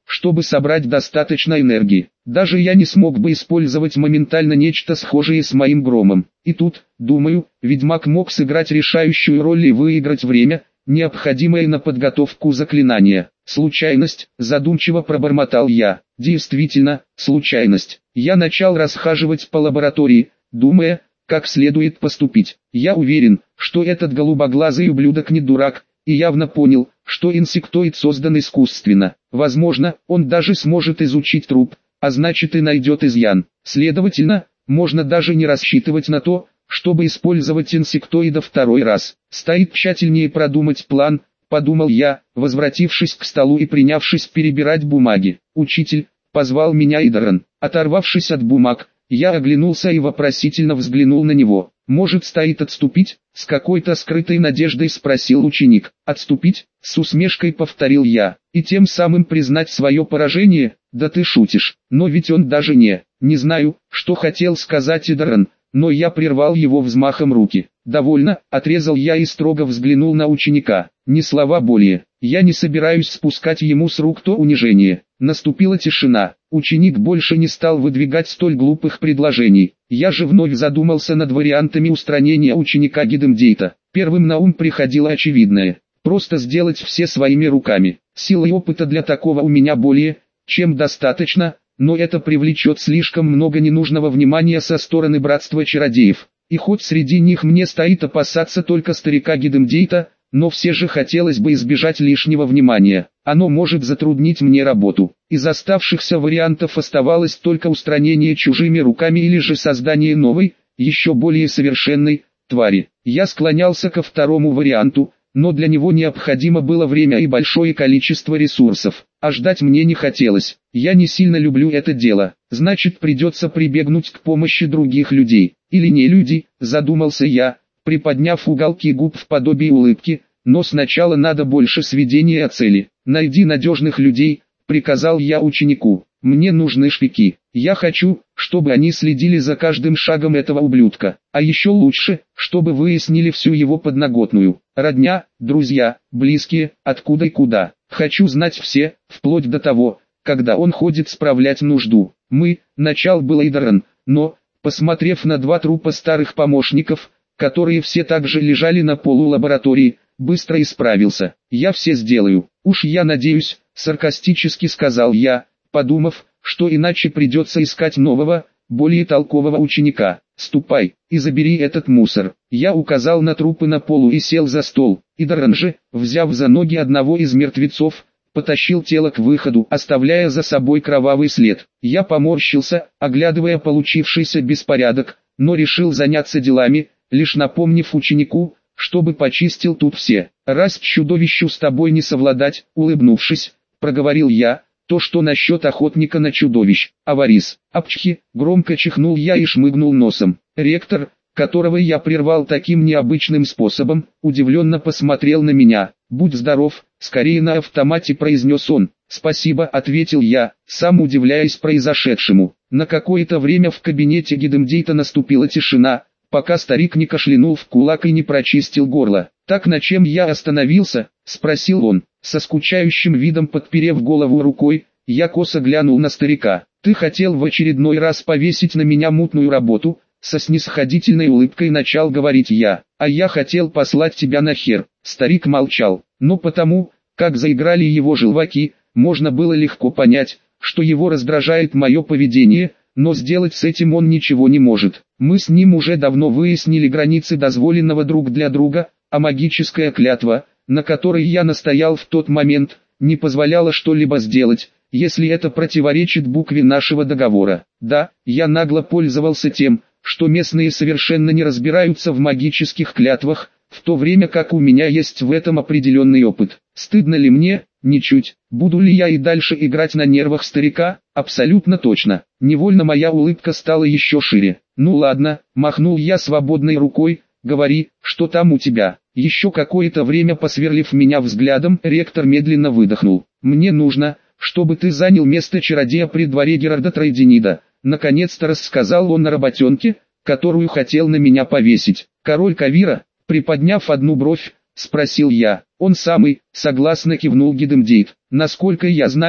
чтобы собрать достаточно энергии. Даже я не смог бы использовать моментально нечто схожее с моим громом. И тут, думаю, ведьмак мог сыграть решающую роль и выиграть время, необходимое на подготовку заклинания. Случайность, задумчиво пробормотал я. Действительно, случайность. Я начал расхаживать по лаборатории, думая, как следует поступить. Я уверен, что этот голубоглазый ублюдок не дурак, и явно понял, что инсектоид создан искусственно. Возможно, он даже сможет изучить труп, а значит и найдет изъян. Следовательно, можно даже не рассчитывать на то, чтобы использовать инсектоида второй раз. Стоит тщательнее продумать план, подумал я, возвратившись к столу и принявшись перебирать бумаги. «Учитель», — позвал меня Идоран. Оторвавшись от бумаг, я оглянулся и вопросительно взглянул на него. «Может, стоит отступить?» — с какой-то скрытой надеждой спросил ученик. «Отступить?» — с усмешкой повторил я. «И тем самым признать свое поражение? Да ты шутишь. Но ведь он даже не знаю, что хотел сказать Идоран, но я прервал его взмахом руки. «Довольно», — отрезал я и строго взглянул на ученика. «Ни слова более. Я не собираюсь спускать ему с рук то унижение». Наступила тишина. Ученик больше не стал выдвигать столь глупых предложений. Я же вновь задумался над вариантами устранения ученика Гидемдейта. Первым на ум приходило очевидное. Просто сделать все своими руками. Силы и опыта для такого у меня более чем достаточно, но это привлечет слишком много ненужного внимания со стороны братства чародеев. И хоть среди них мне стоит опасаться только старика Гидемдейта, но все же хотелось бы избежать лишнего внимания. Оно может затруднить мне работу. Из оставшихся вариантов оставалось только устранение чужими руками или же создание новой, еще более совершенной, твари. Я склонялся ко второму варианту, но для него необходимо было время и большое количество ресурсов. А ждать мне не хотелось. Я не сильно люблю это дело. Значит, придется прибегнуть к помощи других людей. Или не люди, задумался я, приподняв уголки губ в подобии улыбки, но сначала надо больше сведения о цели. «Найди надежных людей», — приказал я ученику. «Мне нужны шпики. Я хочу, чтобы они следили за каждым шагом этого ублюдка. А еще лучше, чтобы выяснили всю его подноготную. Родня, друзья, близкие, откуда и куда. Хочу знать все, вплоть до того, когда он ходит справлять нужду». Начал был Идоран, но, посмотрев на два трупа старых помощников, которые все также лежали на полу лаборатории, быстро исправился. «Я все сделаю. Уж я надеюсь», — саркастически сказал я, подумав, что иначе придется искать нового, более толкового ученика. «Ступай и забери этот мусор». Я указал на трупы на полу и сел за стол. Идоран же, взяв за ноги одного из мертвецов, потащил тело к выходу, оставляя за собой кровавый след. Я поморщился, оглядывая получившийся беспорядок, но решил заняться делами, лишь напомнив ученику, чтобы почистил тут все. «Раз чудовищу с тобой не совладать», — улыбнувшись, проговорил я, «то что насчет охотника на чудовищ, Аварис?» «Апчхи», — громко чихнул я и шмыгнул носом. Ректор, которого я прервал таким необычным способом, удивленно посмотрел на меня. «Будь здоров», — скорее на автомате произнес он. «Спасибо», — ответил я, сам удивляясь произошедшему. На какое-то время в кабинете Гидемдейта наступила тишина, пока старик не кашлянул в кулак и не прочистил горло. «Так на чем я остановился?» — спросил он. Со скучающим видом подперев голову рукой, я косо глянул на старика. «Ты хотел в очередной раз повесить на меня мутную работу?» Со снисходительной улыбкой начал говорить я. «А я хотел послать тебя нахер». Старик молчал, но потому, как заиграли его желваки, можно было легко понять, что его раздражает мое поведение, но сделать с этим он ничего не может. Мы с ним уже давно выяснили границы дозволенного друг для друга, а магическая клятва, на которой я настоял в тот момент, не позволяла что-либо сделать, если это противоречит букве нашего договора. Да, я нагло пользовался тем, что местные совершенно не разбираются в магических клятвах, в то время как у меня есть в этом определенный опыт. Стыдно ли мне? Ничуть. Буду ли я и дальше играть на нервах старика? Абсолютно точно. Невольно моя улыбка стала еще шире. «Ну ладно», — махнул я свободной рукой, «говори, что там у тебя». Еще какое-то время посверлив меня взглядом, ректор медленно выдохнул. «Мне нужно, чтобы ты занял место чародея при дворе Герарда Трайденида». Наконец-то рассказал он о работенке, которую хотел на меня повесить. «Король Кавира?» — приподняв одну бровь, спросил я. «Он самый», — согласно кивнул Гидемдейт. «Насколько я знаю,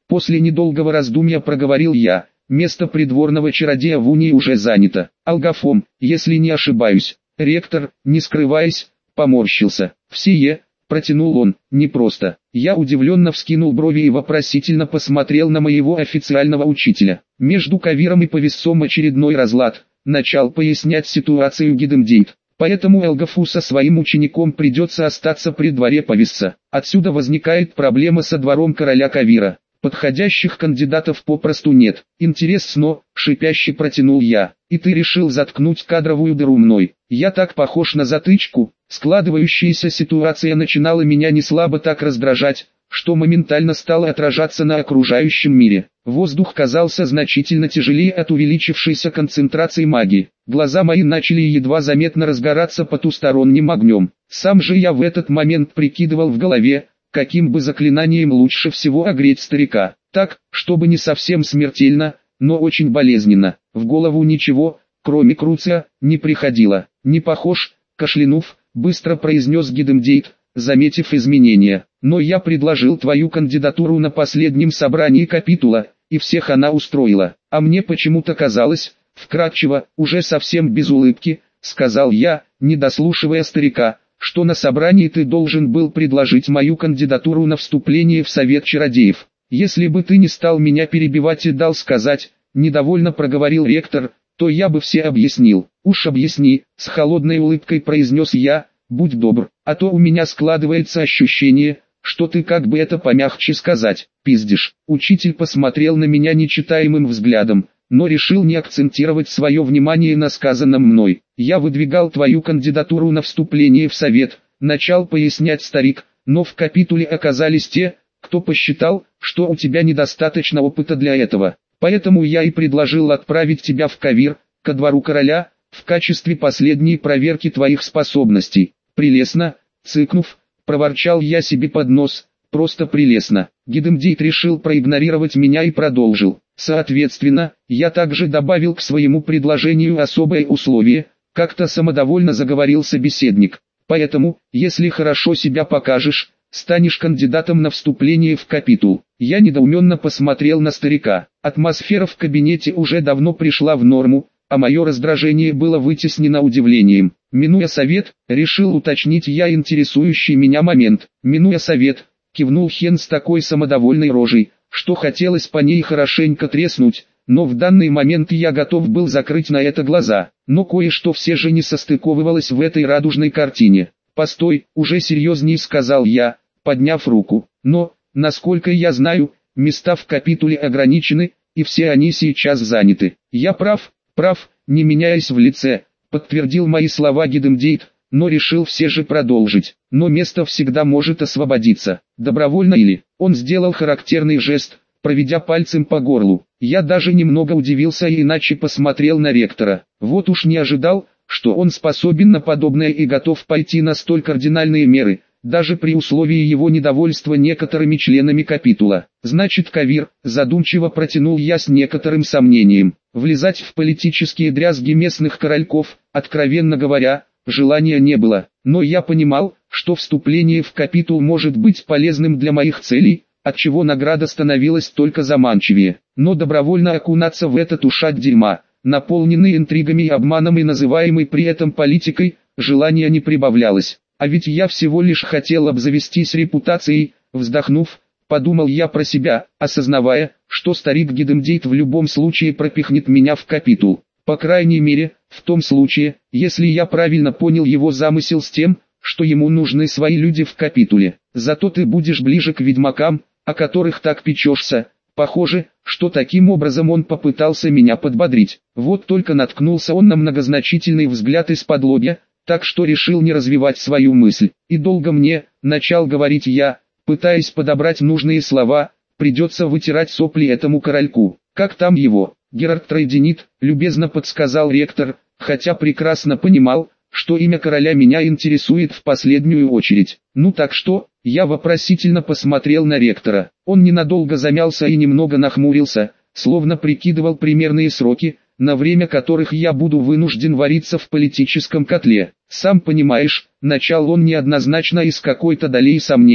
После недолгого раздумья проговорил я. Место придворного чародея в Унии уже занято. Алгафом, если не ошибаюсь. Ректор, не скрываясь, поморщился. «Всее», — протянул он, — «непросто». Я удивленно вскинул брови и вопросительно посмотрел на моего официального учителя. Между Кавиром и Повиссом очередной разлад. Начал пояснять ситуацию Гидемдейт. Поэтому Элгафу со своим учеником придется остаться при дворе Повисса. Отсюда возникает проблема со двором короля Кавира. Подходящих кандидатов попросту нет. Интересно, шипяще протянул я. И ты решил заткнуть кадровую дыру мной. Я так похож на затычку. Складывающаяся ситуация начинала меня неслабо так раздражать, что моментально стало отражаться на окружающем мире. Воздух казался значительно тяжелее от увеличившейся концентрации магии. Глаза мои начали едва заметно разгораться потусторонним огнем. Сам же я в этот момент прикидывал в голове, каким бы заклинанием лучше всего огреть старика. Так, чтобы не совсем смертельно, но очень болезненно. В голову ничего, кроме Круция, не приходило. «Не похож», кашлянув, быстро произнес Гидемдейт, заметив изменения. «Но я предложил твою кандидатуру на последнем собрании капитула, и всех она устроила. А мне почему-то казалось, вкратчиво, уже совсем без улыбки, сказал я, не дослушивая старика, что на собрании ты должен был предложить мою кандидатуру на вступление в Совет Чародеев. Если бы ты не стал меня перебивать и дал сказать», недовольно проговорил ректор, «то я бы все объяснил». «Уж объясни», с холодной улыбкой произнес я, «будь добр, а то у меня складывается ощущение, что ты, как бы это помягче сказать, пиздишь». Учитель посмотрел на меня нечитаемым взглядом, но решил не акцентировать свое внимание на сказанном мной. «Я выдвигал твою кандидатуру на вступление в совет», начал пояснять старик, «но в капитуле оказались те, кто посчитал, что у тебя недостаточно опыта для этого. Поэтому я и предложил отправить тебя в Кавир, ко двору короля, в качестве последней проверки твоих способностей». «Прелестно», цыкнув, проворчал я себе под нос, «просто прелестно». Гидемдейт решил проигнорировать меня и продолжил. «Соответственно, я также добавил к своему предложению особое условие», как-то самодовольно заговорил собеседник. «Поэтому, если хорошо себя покажешь, станешь кандидатом на вступление в капитул». Я недоуменно посмотрел на старика. Атмосфера в кабинете уже давно пришла в норму, а мое раздражение было вытеснено удивлением. «Минуя совет», решил уточнить я интересующий меня момент. «Минуя совет», кивнул Хен с такой самодовольной рожей, что хотелось по ней хорошенько треснуть, но в данный момент я готов был закрыть на это глаза. Но кое-что все же не состыковывалось в этой радужной картине. «Постой», уже серьезней сказал я, подняв руку. «Но, насколько я знаю, места в капитуле ограничены, и все они сейчас заняты». «Я прав», не меняясь в лице, подтвердил мои слова Гидемдейт, но решил все же продолжить. «Но место всегда может освободиться, добровольно или...» Он сделал характерный жест, проведя пальцем по горлу. Я даже немного удивился и иначе посмотрел на ректора. Вот уж не ожидал, что он способен на подобное и готов пойти на столь кардинальные меры, даже при условии его недовольства некоторыми членами капитула. «Значит, Кавир», задумчиво протянул я с некоторым сомнением. Влезать в политические дрязги местных корольков, откровенно говоря, желания не было. Но я понимал, что вступление в капитул может быть полезным для моих целей, отчего награда становилась только заманчивее. Но добровольно окунаться в этот ушат дерьма, наполненный интригами и обманом и называемый при этом политикой, желания не прибавлялось. А ведь я всего лишь хотел обзавестись репутацией, вздохнув, подумал я про себя, осознавая, что старик Гидемдейт в любом случае пропихнет меня в капитул. По крайней мере, в том случае, если я правильно понял его замысел с тем, что ему нужны свои люди в капитуле. Зато ты будешь ближе к ведьмакам, о которых так печешься. Похоже, что таким образом он попытался меня подбодрить. Вот только наткнулся он на многозначительный взгляд из-под лобья, так что решил не развивать свою мысль. «И долго мне», начал говорить я, пытаясь подобрать нужные слова, «придется вытирать сопли этому корольку». «Как там его?» «Герард Трейденит», любезно подсказал ректор, хотя прекрасно понимал, что имя короля меня интересует в последнюю очередь. «Ну так что?» Я вопросительно посмотрел на ректора. Он ненадолго замялся и немного нахмурился, словно прикидывал примерные сроки, на время которых я буду вынужден вариться в политическом котле. «Сам понимаешь», начал он неоднозначно и с какой-то долей сомнения,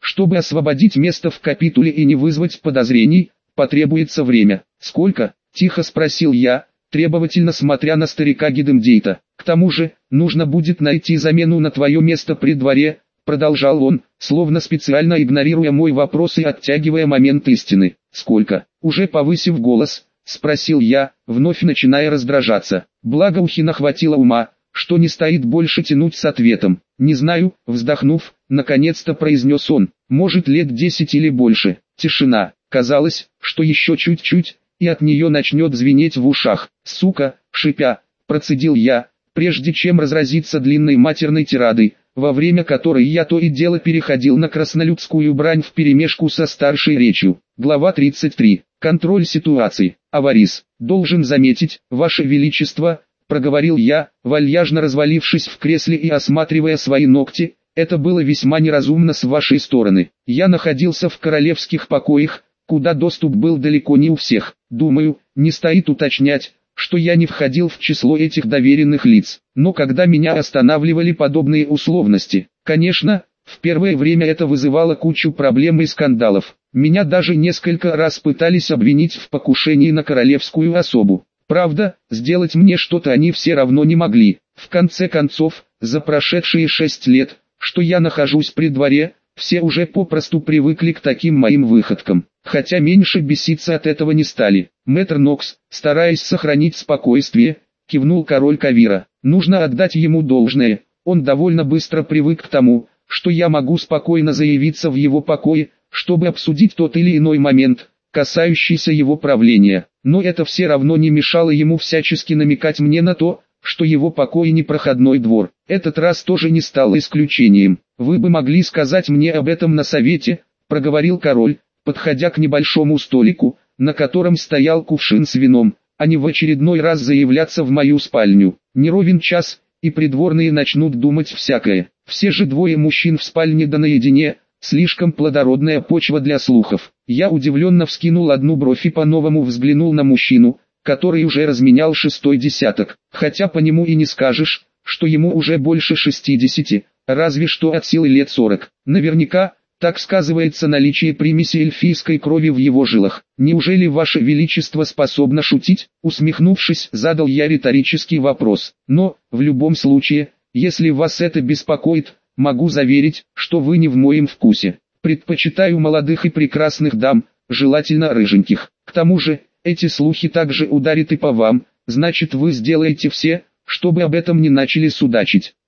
Чтобы освободить место в капитуле и не вызвать подозрений, потребуется время. Сколько? Тихо спросил я, требовательно смотря на старика Гидемдейта. К тому же, нужно будет найти замену на твое место при дворе, продолжал он, словно специально игнорируя мой вопрос и оттягивая момент истины. Сколько? Уже повысив голос, спросил я, вновь начиная раздражаться. Благо у Хина хватило ума, что не стоит больше тянуть с ответом. Не знаю, вздохнув, наконец-то произнес он, может лет 10 или больше. Тишина. Казалось, что еще чуть-чуть, и от нее начнет звенеть в ушах. Сука, шипя, процедил я, прежде чем разразиться длинной матерной тирадой, во время которой я то и дело переходил на краснолюдскую брань вперемешку со старшей речью. Глава 33. Контроль ситуации. Аварис. Должен заметить, Ваше Величество, проговорил я, вальяжно развалившись в кресле и осматривая свои ногти, это было весьма неразумно с вашей стороны. Я находился в королевских покоях, куда доступ был далеко не у всех. Думаю, не стоит уточнять, что я не входил в число этих доверенных лиц. Но когда меня останавливали подобные условности, конечно, в первое время это вызывало кучу проблем и скандалов. Меня даже несколько раз пытались обвинить в покушении на королевскую особу. Правда, сделать мне что-то они все равно не могли. В конце концов, за прошедшие 6 лет, что я нахожусь при дворе, все уже попросту привыкли к таким моим выходкам. Хотя меньше беситься от этого не стали. Мэтр Нокс, стараясь сохранить спокойствие, кивнул король Кавира. Нужно отдать ему должное, он довольно быстро привык к тому, что я могу спокойно заявиться в его покое, чтобы обсудить тот или иной момент, касающийся его правления. Но это все равно не мешало ему всячески намекать мне на то, что его покой не проходной двор. Этот раз тоже не стал исключением. Вы бы могли сказать мне об этом на совете, проговорил король, подходя к небольшому столику, на котором стоял кувшин с вином, а не в очередной раз заявляться в мою спальню. Не ровен час, и придворные начнут думать всякое. Все же двое мужчин в спальне да наедине, слишком плодородная почва для слухов. Я удивленно вскинул одну бровь и по-новому взглянул на мужчину, который уже разменял 6-й десяток. Хотя по нему и не скажешь, что ему уже больше 60, разве что от силы лет 40. Наверняка, так сказывается наличие примеси эльфийской крови в его жилах. Неужели Ваше Величество способно шутить? Усмехнувшись, задал я риторический вопрос. Но, в любом случае, если вас это беспокоит, могу заверить, что вы не в моем вкусе. Предпочитаю молодых и прекрасных дам, желательно рыженьких. К тому же, эти слухи также ударят и по вам, значит вы сделаете все, чтобы об этом не начали судачить.